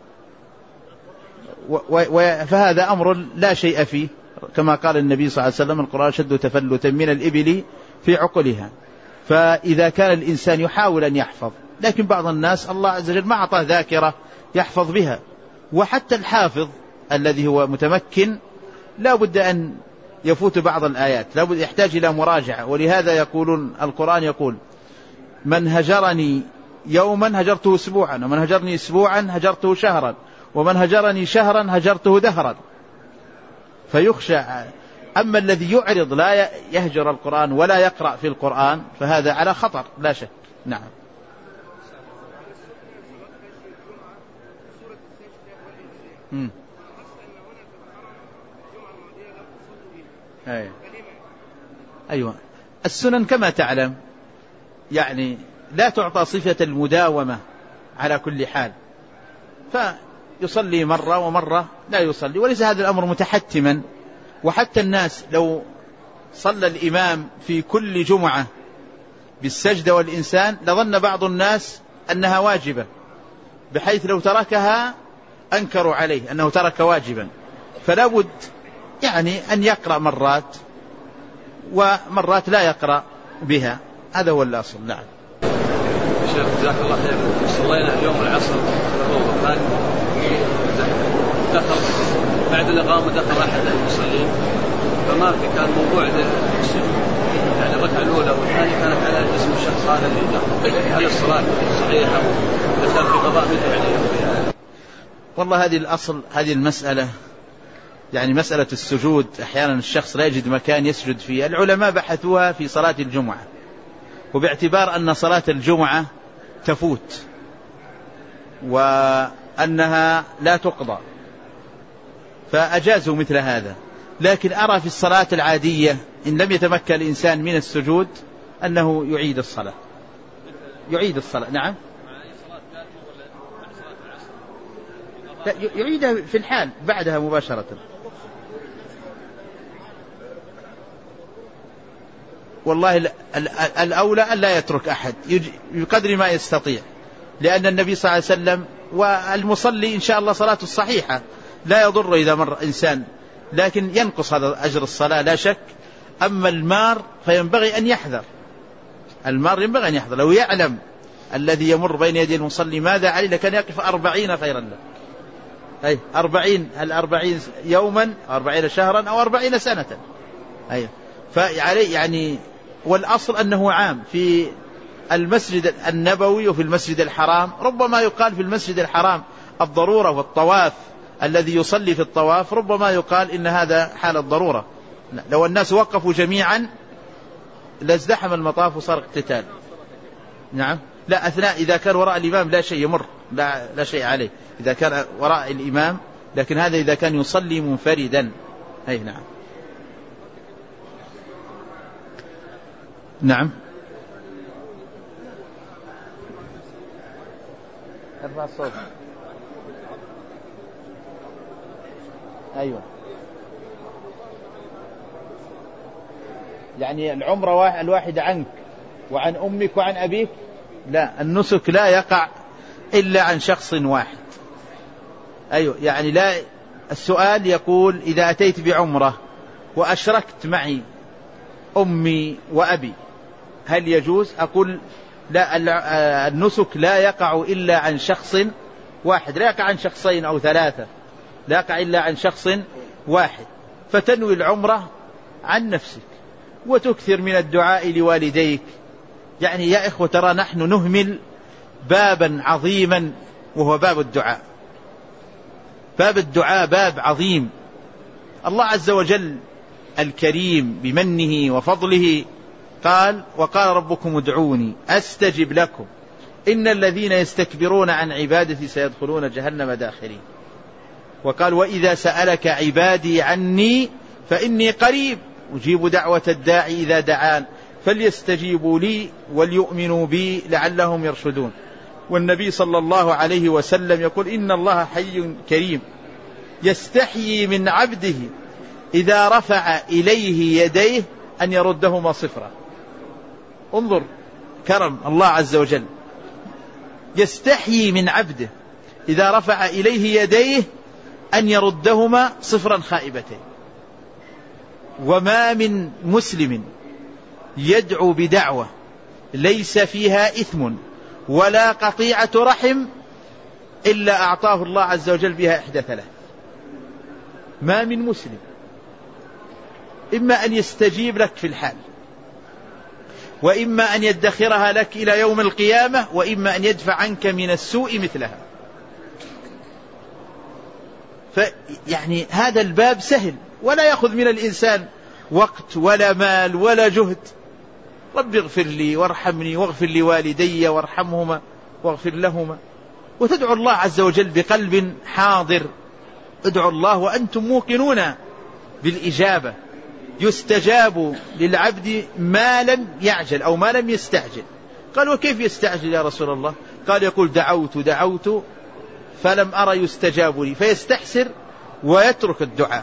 فهذا أمر لا شيء فيه، كما قال النبي صلى الله عليه وسلم: القرآن شد تفلتا من الإبل في عقلها. فإذا كان الإنسان يحاول أن يحفظ، لكن بعض الناس الله عز وجل ما أعطاه ذاكرة يحفظ بها، وحتى الحافظ الذي هو متمكن لا بد أن يفوت بعض الآيات، لا بد يحتاج إلى مراجعة. ولهذا يقولون القرآن يقول: من هجرني يوما هجرته أسبوعا، ومن هجرني أسبوعا هجرته شهرا، ومن هجرني شهرا هجرته دهرا. فيخشى. أما الذي يعرض لا يهجر القرآن ولا يقرأ في القرآن فهذا على خطر لا شك. نعم. أيوة. السنن كما تعلم يعني لا تعطى صفة المداومة على كل حال، فيصلي مرة ومرة لا يصلي، وليس هذا الأمر متحتما. وحتى الناس لو صلى الإمام في كل جمعة بالسجدة والإنسان لظن بعض الناس أنها واجبة، بحيث لو تركها أنكروا عليه أنه ترك واجبا. فلا بد يعني أن يقرأ مرات ومرات لا يقرأ بها، هذا هو الأصل. نعم. شيخ جزاك الله خير، صلينا اليوم العصر وكان دخل بعد الإقامة دخل أحد المصلين فما في كان موضوع السجود، يعني الركعة الأولى والثانية كانت على جسم الشخص هذا اللي دخل، هل الصلاة صحيحة ودخل في قضاء مثل يعني؟ والله هذه الأصل، هذه المسألة يعني مسألة السجود أحيانا الشخص لا يجد مكان يسجد فيه. العلماء بحثوها في صلاة الجمعة، وباعتبار أن صلاة الجمعة تفوت وأنها لا تقضى فأجازوا مثل هذا. لكن أرى في الصلاة العادية إن لم يتمكن الإنسان من السجود أنه يعيد الصلاة. يعيد الصلاة. نعم. لا، يعيدها في الحال بعدها مباشرة. والله الأولى أن لا يترك أحد بقدر ما يستطيع، لأن النبي صلى الله عليه وسلم والمصلي إن شاء الله صلاته الصحيحة لا يضر إذا مر إنسان، لكن ينقص هذا أجر الصلاة لا شك. أما المار فينبغي أن يحذر، المار ينبغي أن يحذر. لو يعلم الذي يمر بين يدي المصلي ماذا عليه لكان يقف 40 خيرا له. أي 40، هل 40 يوما 40 شهرا أو 40 سنة. أي فعليه يعني. والأصل أنه عام في المسجد النبوي وفي المسجد الحرام. ربما يقال في المسجد الحرام الضرورة والطواف، الذي يصلي في الطواف ربما يقال إن هذا حال الضرورة. لو الناس وقفوا جميعا لازدحم المطاف وصار اقتتال. نعم. لا، أثناء إذا كان وراء الإمام لا شيء يمر، لا شيء عليه إذا كان وراء الإمام، لكن هذا إذا كان يصلي منفردا. أي نعم. نعم. ارفع الصوت. أيوة. يعني العمرة الواحدة عنك وعن أمك وعن أبيك، لا، النسك لا يقع إلا عن شخص واحد. أيوة. يعني لا، السؤال يقول إذا أتيت بعمرة وأشركت معي أمي وأبي هل يجوز؟ أقول لا، النسك لا يقع إلا عن شخص واحد، لا يقع عن شخصين أو ثلاثة، لا يقع إلا عن شخص واحد. فتنوي العمرة عن نفسك وتكثر من الدعاء لوالديك. يعني يا إخوة ترى نحن نهمل بابا عظيما وهو باب الدعاء. باب الدعاء باب عظيم. الله عز وجل الكريم بمنه وفضله قال: وقال ربكم ادعوني أستجب لكم إن الذين يستكبرون عن عبادتي سيدخلون جهنم داخرين. وقال وإذا سألك عبادي عني فإني قريب أجيب دعوة الداعي إذا دعان فليستجيبوا لي وليؤمنوا بي لعلهم يرشدون. والنبي صلى الله عليه وسلم يقول إن الله حي كريم يستحيي من عبده إذا رفع إليه يديه أن يردهما صفرا. انظر كرم الله عز وجل، يستحيي من عبده إذا رفع إليه يديه أن يردهما صفرا خائبتين. وما من مسلم يدعو بدعوة ليس فيها إثم ولا قطيعة رحم إلا أعطاه الله عز وجل بها إحدى ثلاث. ما من مسلم إما أن يستجيب لك في الحال، وإما أن يدخرها لك إلى يوم القيامة، وإما أن يدفع عنك من السوء مثلها. فيعني هذا الباب سهل ولا يأخذ من الإنسان وقت ولا مال ولا جهد. رب اغفر لي وارحمني واغفر لوالدي وارحمهما واغفر لهما، وتدعو الله عز وجل بقلب حاضر. ادعوا الله وأنتم موقنون بالإجابة. يستجاب للعبد ما لم يعجل أو ما لم يستعجل. قال وكيف يستعجل يا رسول الله؟ قال يقول دعوت فلم أرى يستجاب لي، فيستحسر ويترك الدعاء.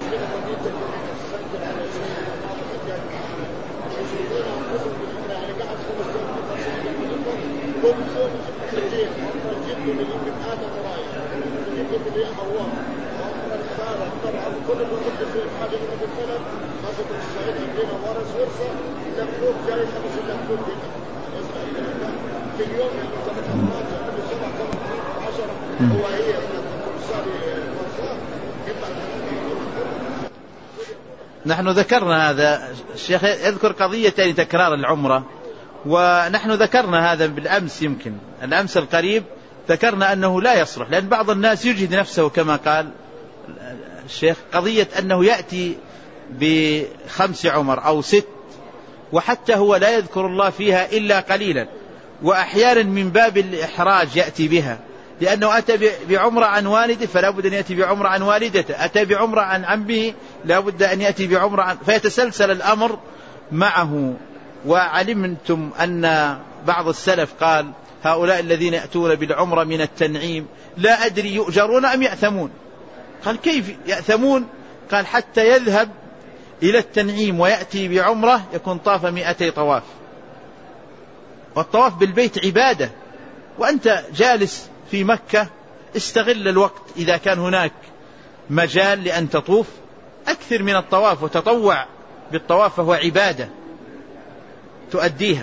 نحن ذكرنا هذا. الشيخ يذكر قضية تكرار العمرة، ونحن ذكرنا هذا بالأمس، يمكن الأمس القريب ذكرنا أنه لا يصلح، لأن بعض الناس يجهد نفسه كما قال الشيخ قضية أنه يأتي ب5 عمر أو 6، وحتى هو لا يذكر الله فيها إلا قليلا، وأحيانا من باب الإحراج يأتي بها، لأنه أتى بعمرة عن والده فلا بد أن يأتي بعمرة عن والدته، أتى بعمرة عن عمه لا بد أن يأتي بعمرة عن، فيتسلسل الأمر معه. وعلمتم أن بعض السلف قال هؤلاء الذين يأتون بالعمرة من التنعيم لا أدري يؤجرون أم يأثمون. قال كيف يأثمون؟ قال حتى يذهب إلى التنعيم ويأتي بعمرة يكون طاف 200 طواف، والطواف بالبيت عبادة، وأنت جالس في مكة استغل الوقت إذا كان هناك مجال لأن تطوف، أكثر من الطواف وتطوع بالطواف، فهو عبادة تؤديها.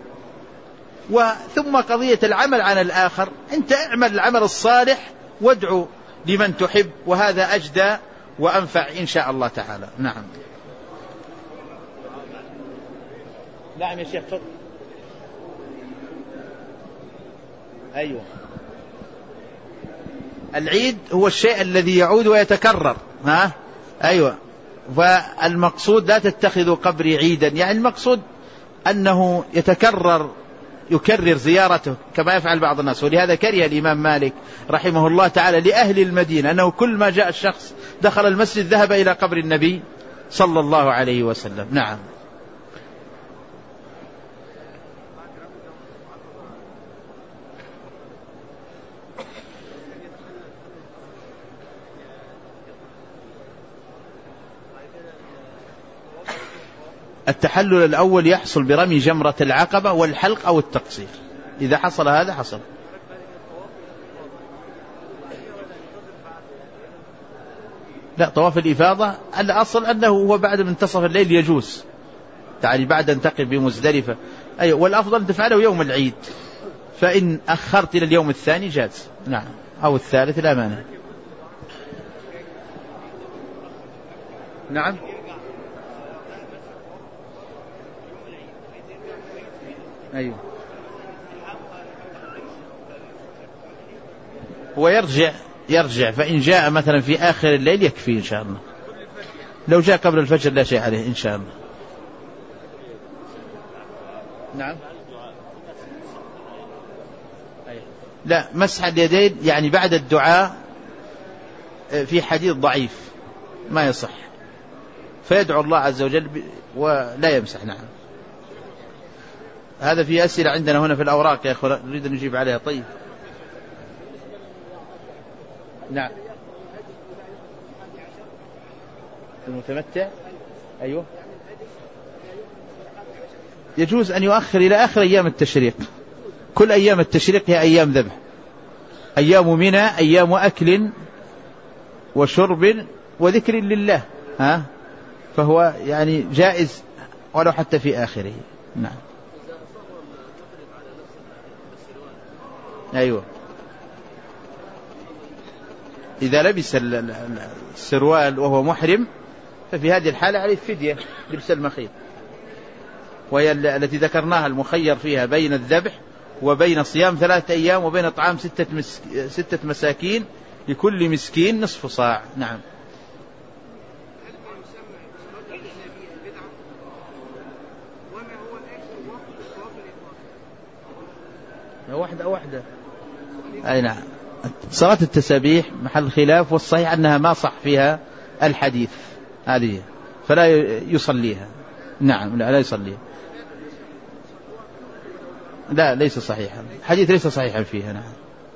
وثم قضية العمل عن الآخر، أنت اعمل العمل الصالح وادعو لمن تحب، وهذا أجدى وأنفع إن شاء الله تعالى. نعم. نعم يا شيخ فضل. أيوة، العيد هو الشيء الذي يعود ويتكرر. أيوة، فالمقصود لا تتخذوا قبري عيدا، يعني المقصود أنه يكرر زيارته كما يفعل بعض الناس. ولهذا كره الإمام مالك رحمه الله تعالى لأهل المدينة أنه كل ما جاء الشخص دخل المسجد ذهب إلى قبر النبي صلى الله عليه وسلم. نعم. التحلل الأول يحصل برمي جمرة العقبة والحلق أو التقصير، إذا حصل هذا حصل. لا، طواف الإفاضة الأصل أنه هو بعد منتصف الليل يجوز، يعني بعد أن تقف بمزدلفة. أيوة، والأفضل أن تفعله يوم العيد، فإن أخرت إلى اليوم الثاني جاز. نعم، أو الثالث لا مانع. نعم. أيوة، هو يرجع فإن جاء مثلا في آخر الليل يكفي إن شاء الله. لو جاء قبل الفجر لا شيء عليه إن شاء الله. نعم. لا، مسح اليدين يعني بعد الدعاء في حديث ضعيف ما يصح، فيدعو الله عز وجل ولا يمسح. نعم. هذا في أسئلة عندنا هنا في الأوراق يا أخوة، نريد أن نجيب عليها. طيب. نعم. المتمتع أيوه يجوز أن يؤخر إلى آخر أيام التشريق. كل أيام التشريق هي أيام ذبح، أيام منى أيام أكل وشرب وذكر لله، فهو يعني جائز ولو حتى في آخره. نعم. أيوة. إذا لبس السروال وهو محرم ففي هذه الحالة عليه فدية لبس المخيط، وهي التي ذكرناها المخير فيها بين الذبح وبين صيام 3 أيام وبين طعام 6 مساكين لكل مسكين نصف صاع. نعم. واحدة. أي نعم. صلاة التسابيح محل خلاف، والصحيح أنها ما صح فيها الحديث هذه، فلا يصليها. نعم. لا يصليها. لا ليس صحيحا، الحديث ليس صحيحا فيها. نعم.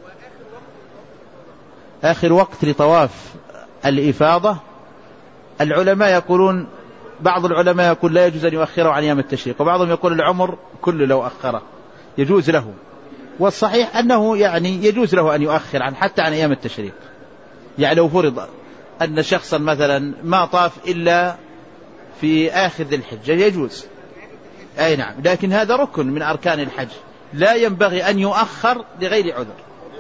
آخر وقت لطواف الإفاضة العلماء يقولون، بعض العلماء يقول لا يجوز أن يؤخره عن أيام التشريق، وبعضهم يقول العمر كله لو أخره يجوز له، والصحيح أنه يعني يجوز له أن يؤخر حتى عن أيام التشريق. يعني لو فرض أن شخصا مثلا ما طاف إلا في آخر ذي الحجة يجوز. أي نعم. لكن هذا ركن من أركان الحج لا ينبغي أن يؤخر لغير عذر.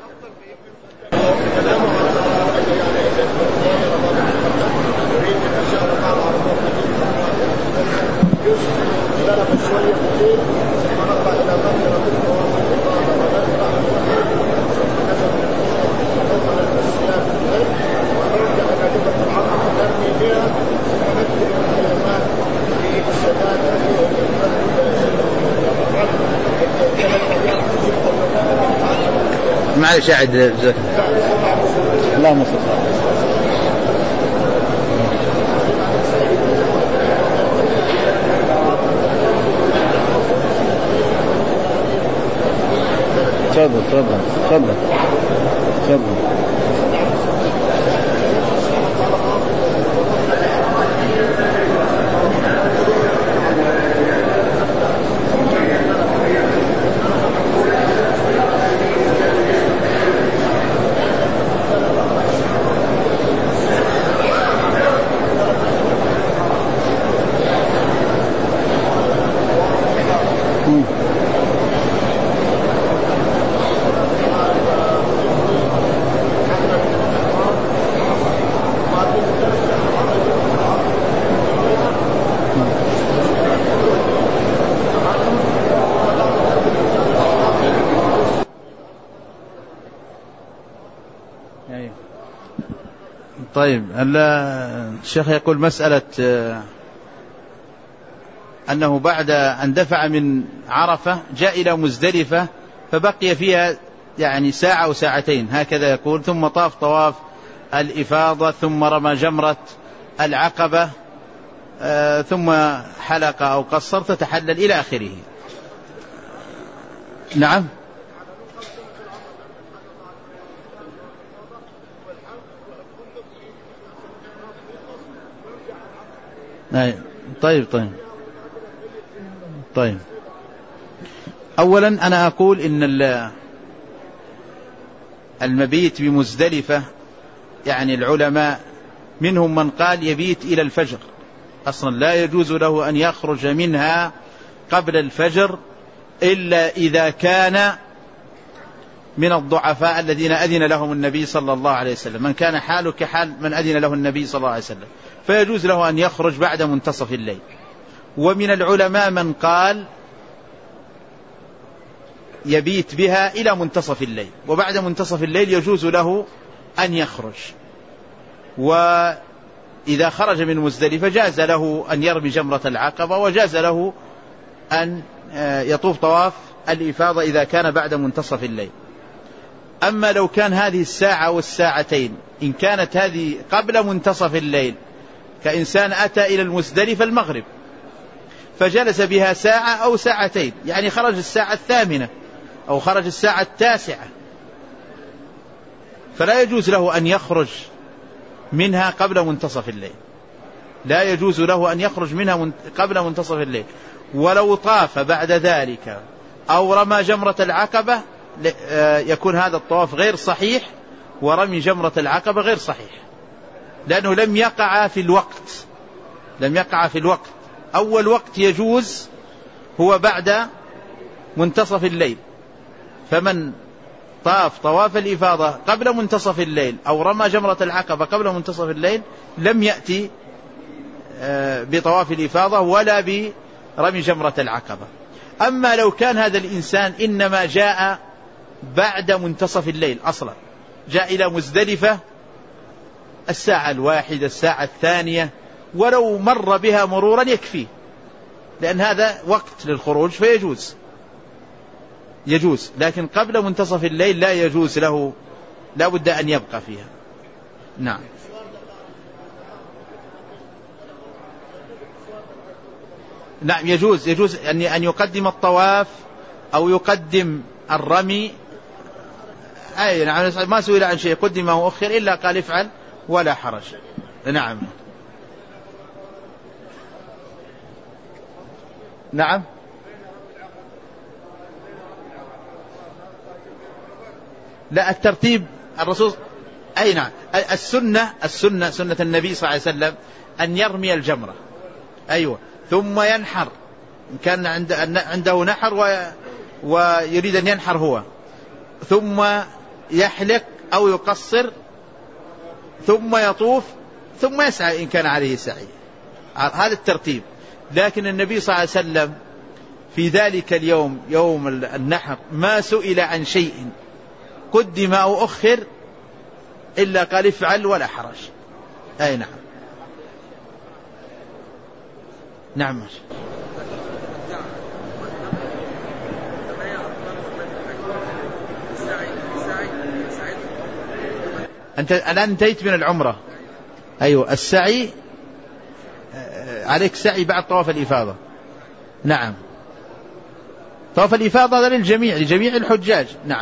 معلش أعد جزاك اللهم صل تفضل. طيب. الشيخ يقول مسألة أنه بعد أن دفع من عرفة جاء إلى مزدلفة فبقي فيها يعني ساعة أو ساعتين هكذا يقول، ثم طاف طواف الإفاضة، ثم رمى جمرة العقبة، ثم حلق أو قصر فتحلل إلى آخره. نعم. طيب. أولا أنا أقول إن المبيت بمزدلفة يعني العلماء منهم من قال يبيت إلى الفجر، أصلا لا يجوز له أن يخرج منها قبل الفجر إلا إذا كان من الضعفاء الذين أذن لهم النبي صلى الله عليه وسلم، من كان حاله كحال من أذن له النبي صلى الله عليه وسلم، فيجوز له أن يخرج بعد منتصف الليل. ومن العلماء من قال يبيت بها إلى منتصف الليل، وبعد منتصف الليل يجوز له أن يخرج. وإذا خرج من مزدلفة جاز له أن يرمي جمرة العقبة، وجاز له أن يطوف طواف الإفاضة إذا كان بعد منتصف الليل. أما لو كان هذه الساعة والساعتين إن كانت هذه قبل منتصف الليل، كإنسان أتى إلى المزدلفة المغرب فجلس بها ساعة أو ساعتين، يعني خرج الساعة 8 أو خرج الساعة 9، فلا يجوز له أن يخرج منها قبل منتصف الليل، لا يجوز له أن يخرج منها قبل منتصف الليل. ولو طاف بعد ذلك أو رمى جمرة العقبة يكون هذا الطواف غير صحيح، ورمي جمرة العقبة غير صحيح، لأنه لم يقع في الوقت، لم يقع في الوقت. أول وقت يجوز هو بعد منتصف الليل، فمن طاف طواف الإفاضة قبل منتصف الليل أو رمى جمرة العقبة قبل منتصف الليل لم يأتي بطواف الإفاضة ولا برمي جمرة العقبة. أما لو كان هذا الإنسان إنما جاء بعد منتصف الليل أصلا، جاء إلى مزدلفة الساعة 1 الساعة 2 ولو مر بها مرورا يكفي، لأن هذا وقت للخروج فيجوز، يجوز. لكن قبل منتصف الليل لا يجوز له، لا بد أن يبقى فيها. نعم. نعم يجوز أن يقدم الطواف أو يقدم الرمي. أي نعم، ما سئل عن شيء قدم أو أخر إلا قال افعل ولا حرج. نعم. نعم. لا، الترتيب الرسول، أي نعم، السنة سنة النبي صلى الله عليه وسلم أن يرمي الجمرة، أيوة، ثم ينحر إن كان عنده نحر ويريد أن ينحر هو، ثم يحلق أو يقصر، ثم يطوف، ثم يسعى إن كان عليه سعي. هذا الترتيب. لكن النبي صلى الله عليه وسلم في ذلك اليوم يوم النحر ما سئل عن شيء قدم أو أخر إلا قال افعل ولا حرج. أي نعم. نعم. أنت الآن انتهيت من العمرة. أيوة، السعي عليك سعي بعد طواف الإفاضة. نعم، طواف الإفاضة هذا للجميع، لجميع الحجاج. نعم.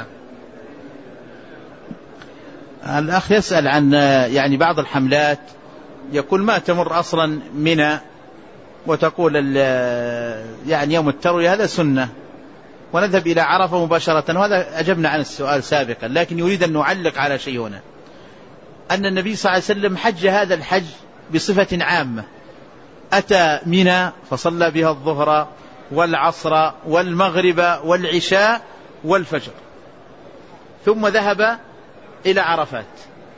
الأخ يسأل عن يعني بعض الحملات يقول ما تمر أصلا منى وتقول يعني يوم التروية هذا سنة ونذهب إلى عرفة مباشرة، وهذا أجبنا عن السؤال سابقا، لكن يريد أن نعلق على شيء هنا، أن النبي صلى الله عليه وسلم حج هذا الحج بصفة عامة، أتى منى فصلى بها الظهر والعصر والمغرب والعشاء والفجر، ثم ذهب إلى عرفات.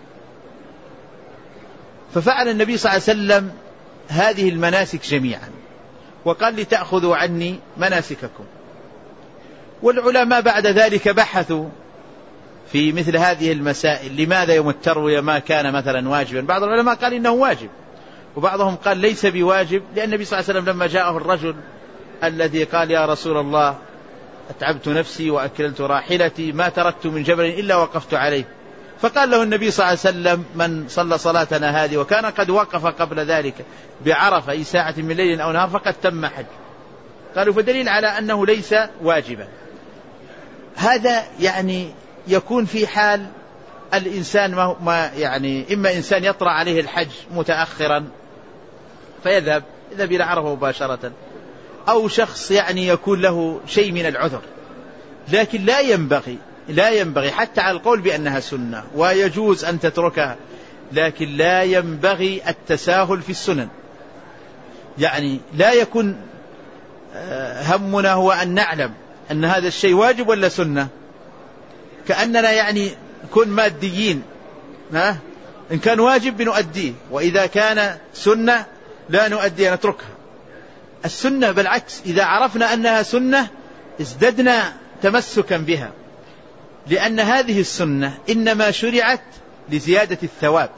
ففعل النبي صلى الله عليه وسلم هذه المناسك جميعا، وقال لتأخذوا عني مناسككم. والعلماء بعد ذلك بحثوا في مثل هذه المسائل، لماذا يوم التروية ما كان مثلا واجبا؟ بعض العلماء قال إنه واجب، وبعضهم قال ليس بواجب، لأن النبي صلى الله عليه وسلم لما جاءه الرجل الذي قال يا رسول الله أتعبت نفسي وأكللت راحلتي ما تركت من جبل إلا وقفت عليه، فقال له النبي صلى الله عليه وسلم من صلى صلاتنا هذه وكان قد وقف قبل ذلك بعرفة أي ساعة من ليل أو نهار فقد تم حج. قالوا فدليل على أنه ليس واجبا. هذا يعني يكون في حال الإنسان ما يعني إما إنسان يطرأ عليه الحج متأخرا فيذهب إلى عرفة مباشرة، أو شخص يعني يكون له شيء من العذر. لكن لا ينبغي حتى على القول بأنها سنة ويجوز أن تتركها، لكن لا ينبغي التساهل في السنن. يعني لا يكون همنا هو أن نعلم أن هذا الشيء واجب ولا سنة، كأننا يعني كن ماديين، إن كان واجب بنؤديه، وإذا كان سنة لا نؤديه نتركها. السنة بالعكس، إذا عرفنا أنها سنة ازددنا تمسكا بها، لأن هذه السنة إنما شرعت لزيادة الثواب.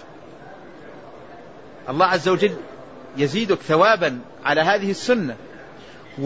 الله عز وجل يزيدك ثوابا على هذه السنة،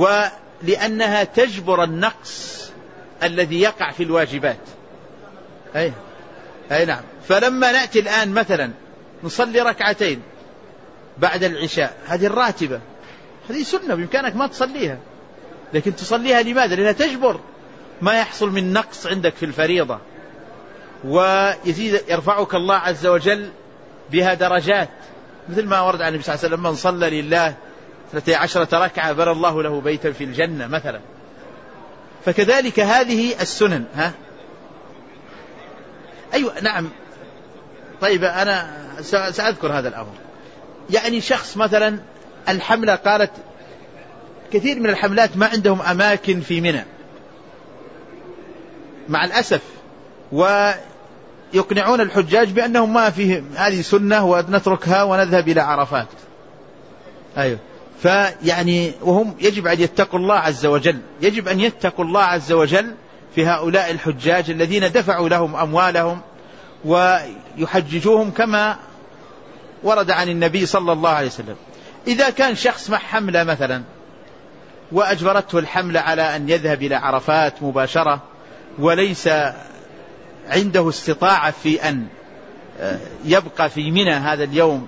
ولأنها تجبر النقص الذي يقع في الواجبات. أي نعم. فلما نأتي الآن مثلا نصلي ركعتين بعد العشاء، هذه الراتبة، هذه سنة بإمكانك ما تصليها، لكن تصليها لماذا؟ لأنها تجبر ما يحصل من نقص عندك في الفريضة، ويزيد يرفعك الله عز وجل بها درجات، مثل ما ورد عن النبي صلى الله عليه وسلم: من صلى لله 12 ركعة بنى الله له بيتا في الجنة مثلا. فكذلك هذه السنن. أيوة نعم. طيب أنا سأذكر هذا الأمر. يعني شخص مثلا الحملة قالت كثير من الحملات ما عندهم أماكن في منى مع الأسف، ويقنعون الحجاج بأنهم ما فيه، هذه سنة ونتركها ونذهب إلى عرفات. أيوة. فيعني وهم يجب أن يتقوا الله عز وجل، يجب أن يتقوا الله عز وجل في هؤلاء الحجاج الذين دفعوا لهم أموالهم ويحججوهم كما ورد عن النبي صلى الله عليه وسلم. إذا كان شخص مع حملة مثلا وأجبرته الحملة على أن يذهب إلى عرفات مباشرة، وليس عنده استطاعة في أن يبقى في منى هذا اليوم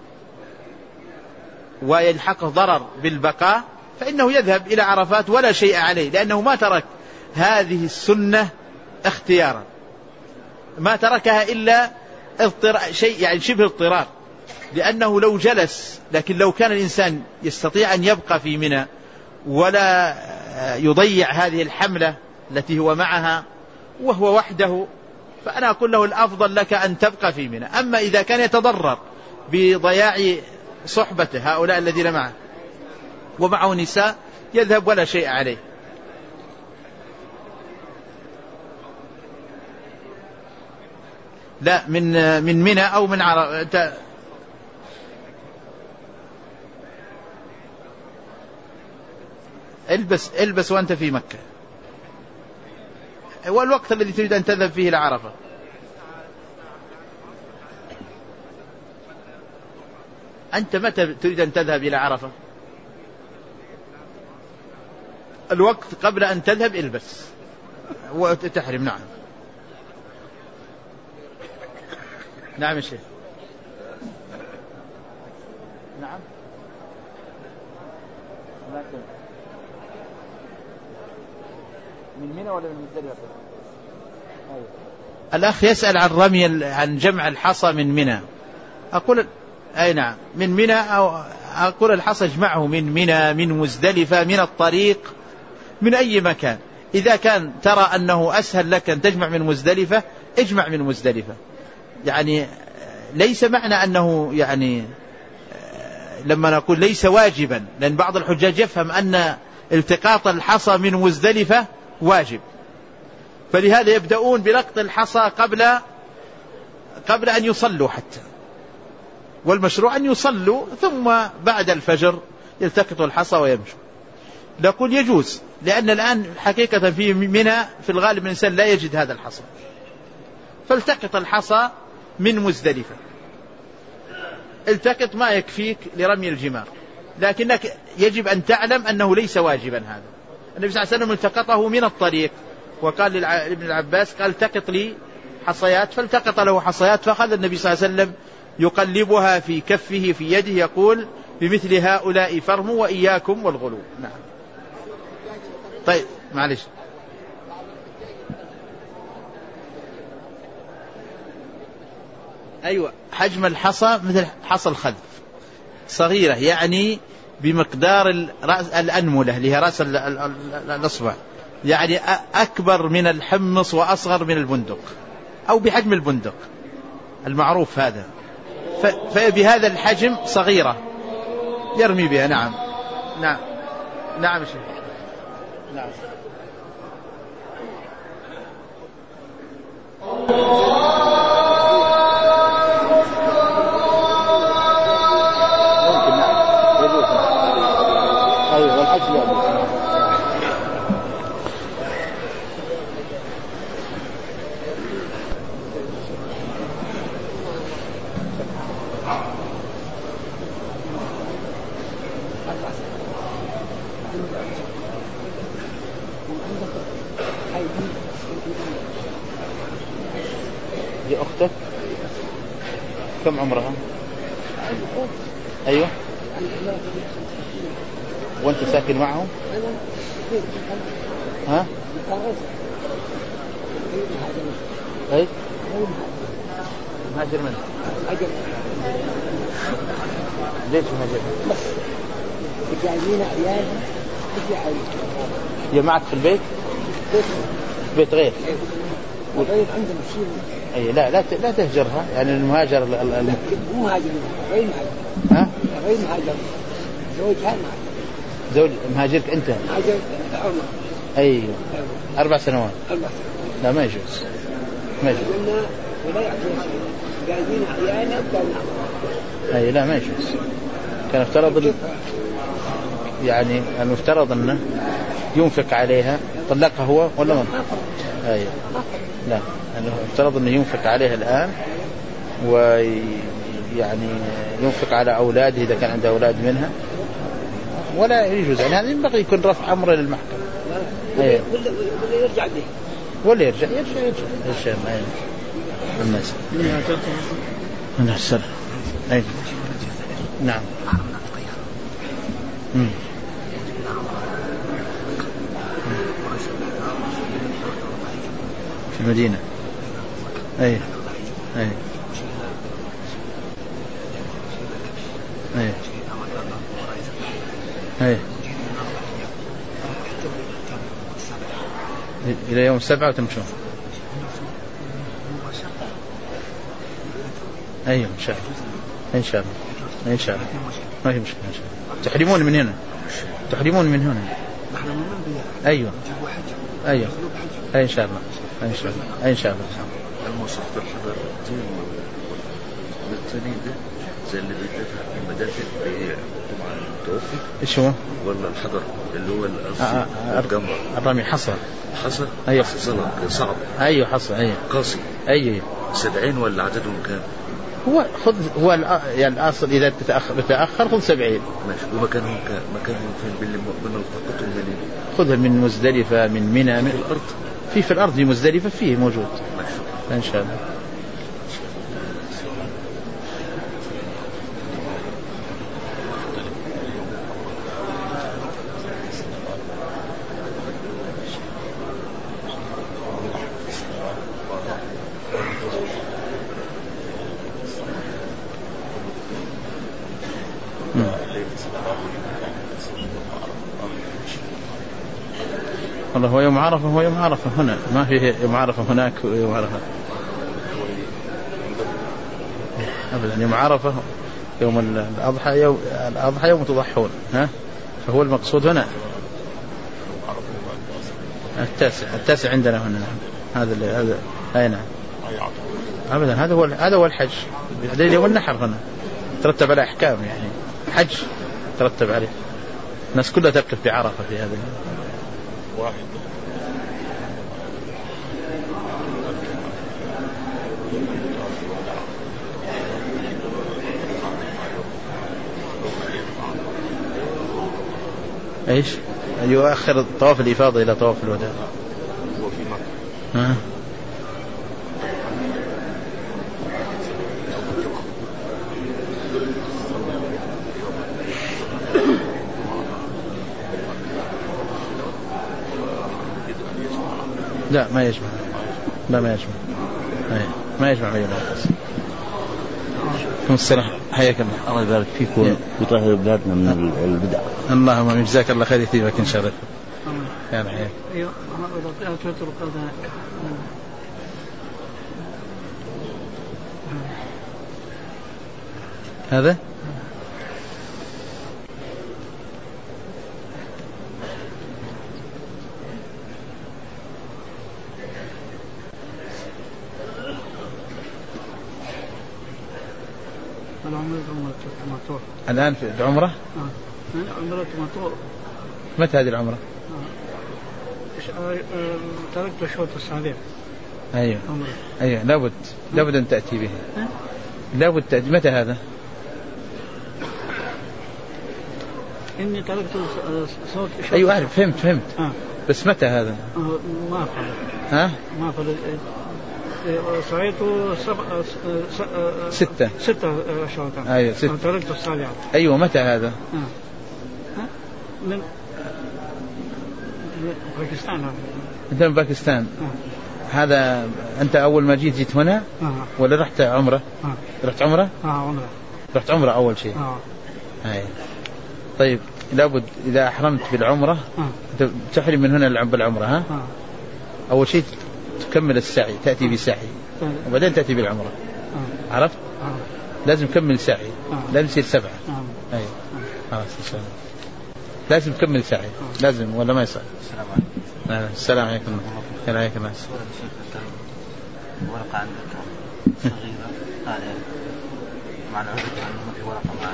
ويلحقه ضرر بالبقاء، فإنه يذهب إلى عرفات ولا شيء عليه، لأنه ما ترك هذه السنة اختيارا، ما تركها إلا شيء يعني شبه اضطرار، لأنه لو جلس، لكن لو كان الإنسان يستطيع أن يبقى في منى ولا يضيع هذه الحملة التي هو معها وهو وحده، فأنا أقول له الأفضل لك أن تبقى في منى. أما إذا كان يتضرر بضياع صحبته هؤلاء الذين معه ومعه نساء، يذهب ولا شيء عليه. لا، من منى أو من عرفة. البس وأنت في مكة، والوقت الذي تريد أن تذهب فيه لعرفة. أنت متى تريد أن تذهب إلى عرفة؟ الوقت قبل أن تذهب البس وتحرم. نعم نعم يا شيخ. نعم. من منى ولا من مزدلفة؟ الأخ يسأل عن جمع الحصى من منى. أقول أي نعم من منى، أو أقول الحصى اجمعه من منى، من مزدلفة، من الطريق، من أي مكان. إذا كان ترى أنه أسهل لك أن تجمع من مزدلفة، اجمع من مزدلفة. يعني ليس معنى أنه يعني لما نقول ليس واجبا، لأن بعض الحجاج يفهم أن التقاط الحصى من مزدلفة واجب، فلهذا يبدأون بلقط الحصى قبل أن يصلوا حتى، والمشروع أن يصلوا ثم بعد الفجر يلتقطوا الحصى ويمشوا. نقول يجوز، لأن الآن حقيقة في منى في الغالب الإنسان لا يجد هذا الحصى، فالتقط الحصى من مزدلفة، التقط ما يكفيك لرمي الجمار، لكنك يجب أن تعلم أنه ليس واجبا هذا. النبي صلى الله عليه وسلم التقطه من الطريق، وقال لابن العباس قال التقط لي حصيات، فالتقط له حصيات، فأخذ النبي صلى الله عليه وسلم يقلبها في كفه في يده يقول بمثل هؤلاء فرموا وإياكم والغلو. نعم. طيب معلش. أيوة، حجم الحصى مثل حصى الخذف، صغيرة يعني بمقدار الأنملة اللي هي رأس الأصبع، يعني أكبر من الحمص وأصغر من البندق، أو بحجم البندق المعروف هذا، فبهذا الحجم صغيرة يرمي بها. نعم نعم نعم شيخ. نعم. هي أختك كم عمرها؟ أيوة. وأنت ساكن معهم؟ ها؟ أي؟ مهاجر من؟ ليش مهاجر؟ جايين عيال هي معك في البيت؟ بيت غير؟ وغير عندهم شيء. أي لا تهجرها، يعني المهاجر مو هاجر، غير مهاجر. ها؟ غير مهاجر. زوجها معك. زوج مهاجرك أنت؟ مهاجر عمر. أي 4 سنوات. 4 سنوات. لا ما يجوز. ما يجوز. قلنا ولا يعطون جايين عيالنا وقالنا. أي لا ما يجوز. كان افترض يعني المفترض أنه ينفق عليها. طلقها هو ولا من؟ أي لا، يعني افترض أنه ينفق عليها الآن، ويعني ينفق على أولاده إذا كان عنده أولاد منها، ولا يجوز. يعني هذا ينبغي يكون رفع أمره للمحكمة. ولا يرجع به. ولا يرجع الناس. الناس. أي نعم. في المدينة. أي إلى يوم 7 وتمشون. أيوة إن شاء الله ما في مشكلة إن شاء الله. تحرمون من هنا. أيوة إن شاء الله. الموصف بالحضر والتاني ده زي اللي بيدفع المدافع طبعا المتوفي. إيش هو؟ ولا الحضر اللي هو الجمرة الرمي حصر. أيوة. صعب. أيوة حصر. أيوة قاسي. أيوة 70 ولا عددهم كام؟ هو يعني الأصل إذا بتأخر خذ 70. ماشي. ومكانهم فين باللي منطقتهم منين؟ خذها من مزدلفة، من منى، من الأرض. في الأرض في مزدلفة فيه موجود. ماشي. إن شاء الله. والله هو يوم عرفة هنا، ما فيه يوم عرفة هناك ويوم عرفة أبدا. يوم عرفة يوم الأضحى يوم تضحون، ها؟ فهو المقصود هنا التاسع عندنا هنا. هذا أي نعم أبدا. هذا هو الحج. بعدين يوم النحر هنا ترتب على أحكام، يعني حج ترتب عليه. الناس كلها تقف بعرفة في هذا واحد. ايش؟ يؤخر طواف الإفاضة إلى طواف الوداع. ها؟ لا ما يجمع. ما يجمع بين الناس. السلام. حياك الله. الله يبارك فيك ويطهر بلادنا من البدع. اللهم جزاك الله خير يثيبك إن شاء الله. يا حياك. أيوة. هذا الآن في العمرة. عمرة مطور. متى هذه العمرة؟ تركت شوط السعودية. أيوة لابد أن تأتي به. لابد تأتي. متى هذا؟ إني تركت صوت. أيوة أعرف. فهمت. بس متى هذا؟ ما فرق. ها؟ ما فرق. صليت 6 شوطا. أيوة 6. تركت الصلاة. أيوة متى هذا؟ من باكستان. أنت من باكستان. هذا أنت أول ما جيت هنا ولا رحت عمرة؟ رحت عمرة؟ عمرة. رحت عمرة أول شيء. أي. طيب لابد إذا أحرمت بالعمرة تحرم من هنا بالعمرة ها؟ أول شيء تكمل السعي، تأتي بسعي وبعدين تأتي بالعمرة. عرفت؟ لازم تكمل سعي، لازم يصير 7. أي. خلاص إن شاء الله. لازم تكمل سعي، لازم ولا ما يصير. السلام عليكم. السلام عليكم. ورقة عندك صغيرة قال مع العذر أنه ما في ورقة معي.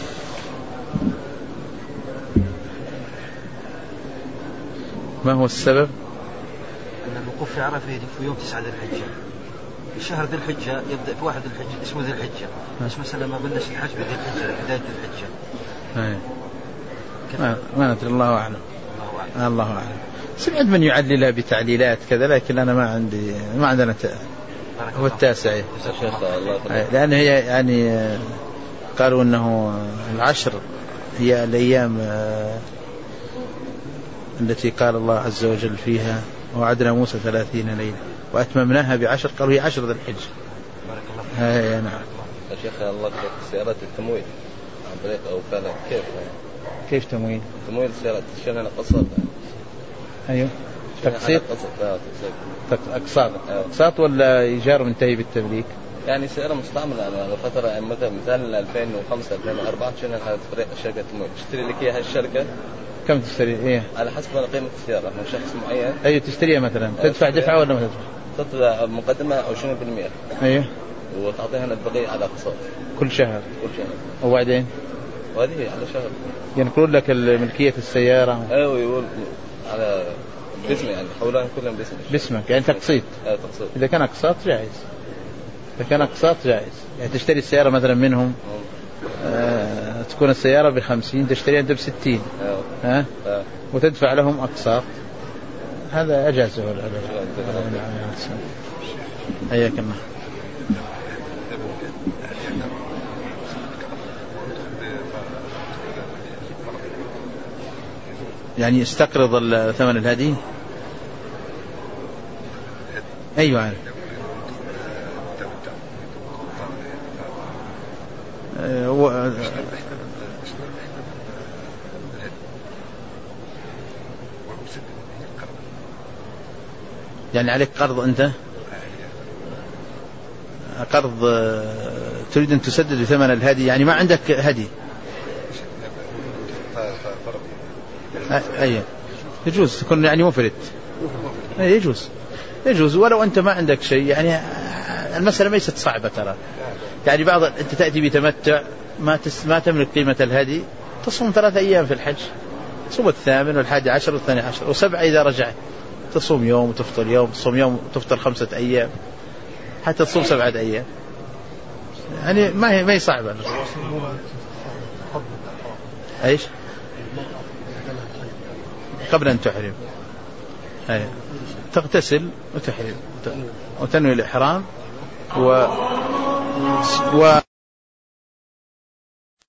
ما هو السبب؟ أن الوقوف في عرفة يجب في يوم 9 ذي الحجة. الشهر ذي الحجة يبدأ في 1 ذي الحجة اسمه ذي الحجة. بس مثلا ما بلش الحج بذي الحجة بداية ذي الحجة. ما ندري، الله أعلم. الله أعلم. سمعت من يعللها بتعليلات كذا، لكن أنا ما عندنا هو 9. لأن هي يعني قالوا أنه 10 هي الأيام التي قال الله عز وجل فيها وعدنا موسى 30 ليلة وأتممناها ب10. قالوا هي 10 ذي الحجة. نعم. يا شيخ الله يكرمك، سيارات التمويل عن طريق أو فعلا كيف تمويل السيارات عشان أنا قصرت. أيوه تقسيط. أقساط ولا إيجار منتهي بالتمليك؟ يعني سيارة مستعملة على فترة يعني مثلا 2005 2004 عشان على طريق شركة تمويل تشتري لك إياها الشركة. كم تشتري إيه؟ على حسب قيمة السيارة من شخص معين. أيوه تشتريها مثلا تدفع دفعة ولا ما تدفع؟ تدفع مقدمة أو 20%. أيوه. وتعطيها البقية على أقساط كل شهر. وبعدين؟ وهذه على شهر. ينقلون لك ملكية السيارة. أيوه يقول على باسمي يعني حولان كلهم باسمك يعني تقسيط. تقسيط. إذا كان أقساط جائز. يعني تشتري السيارة مثلا منهم تكون السيارة ب50 تشتريها أنت ب60 وتدفع لهم أقساط. هذا أجازه العلماء. حياك الله. يعني استقرض ثمن الهدي. أيوة عارف. يعني عليك قرض أنت قرض تريد أن تسدد بثمن الهدي، يعني ما عندك هدي. أيه يجوز تكون يعني مفرد. يجوز ولو أنت ما عندك شيء. يعني المسألة ليست صعبة ترى. يعني بعض أنت تأتي بتمتع ما تملك قيمة الهدي، تصوم 3 أيام في الحج، تصوم 8 والحادي 10 و12 و7 إذا رجعت، تصوم يوم وتفطر يوم، تصوم يوم وتفطر 5 أيام حتى تصوم 7 أيام. يعني ما هي صعبة. إيش قبل أن تحرم تغتسل وتحرم وتنوي الإحرام و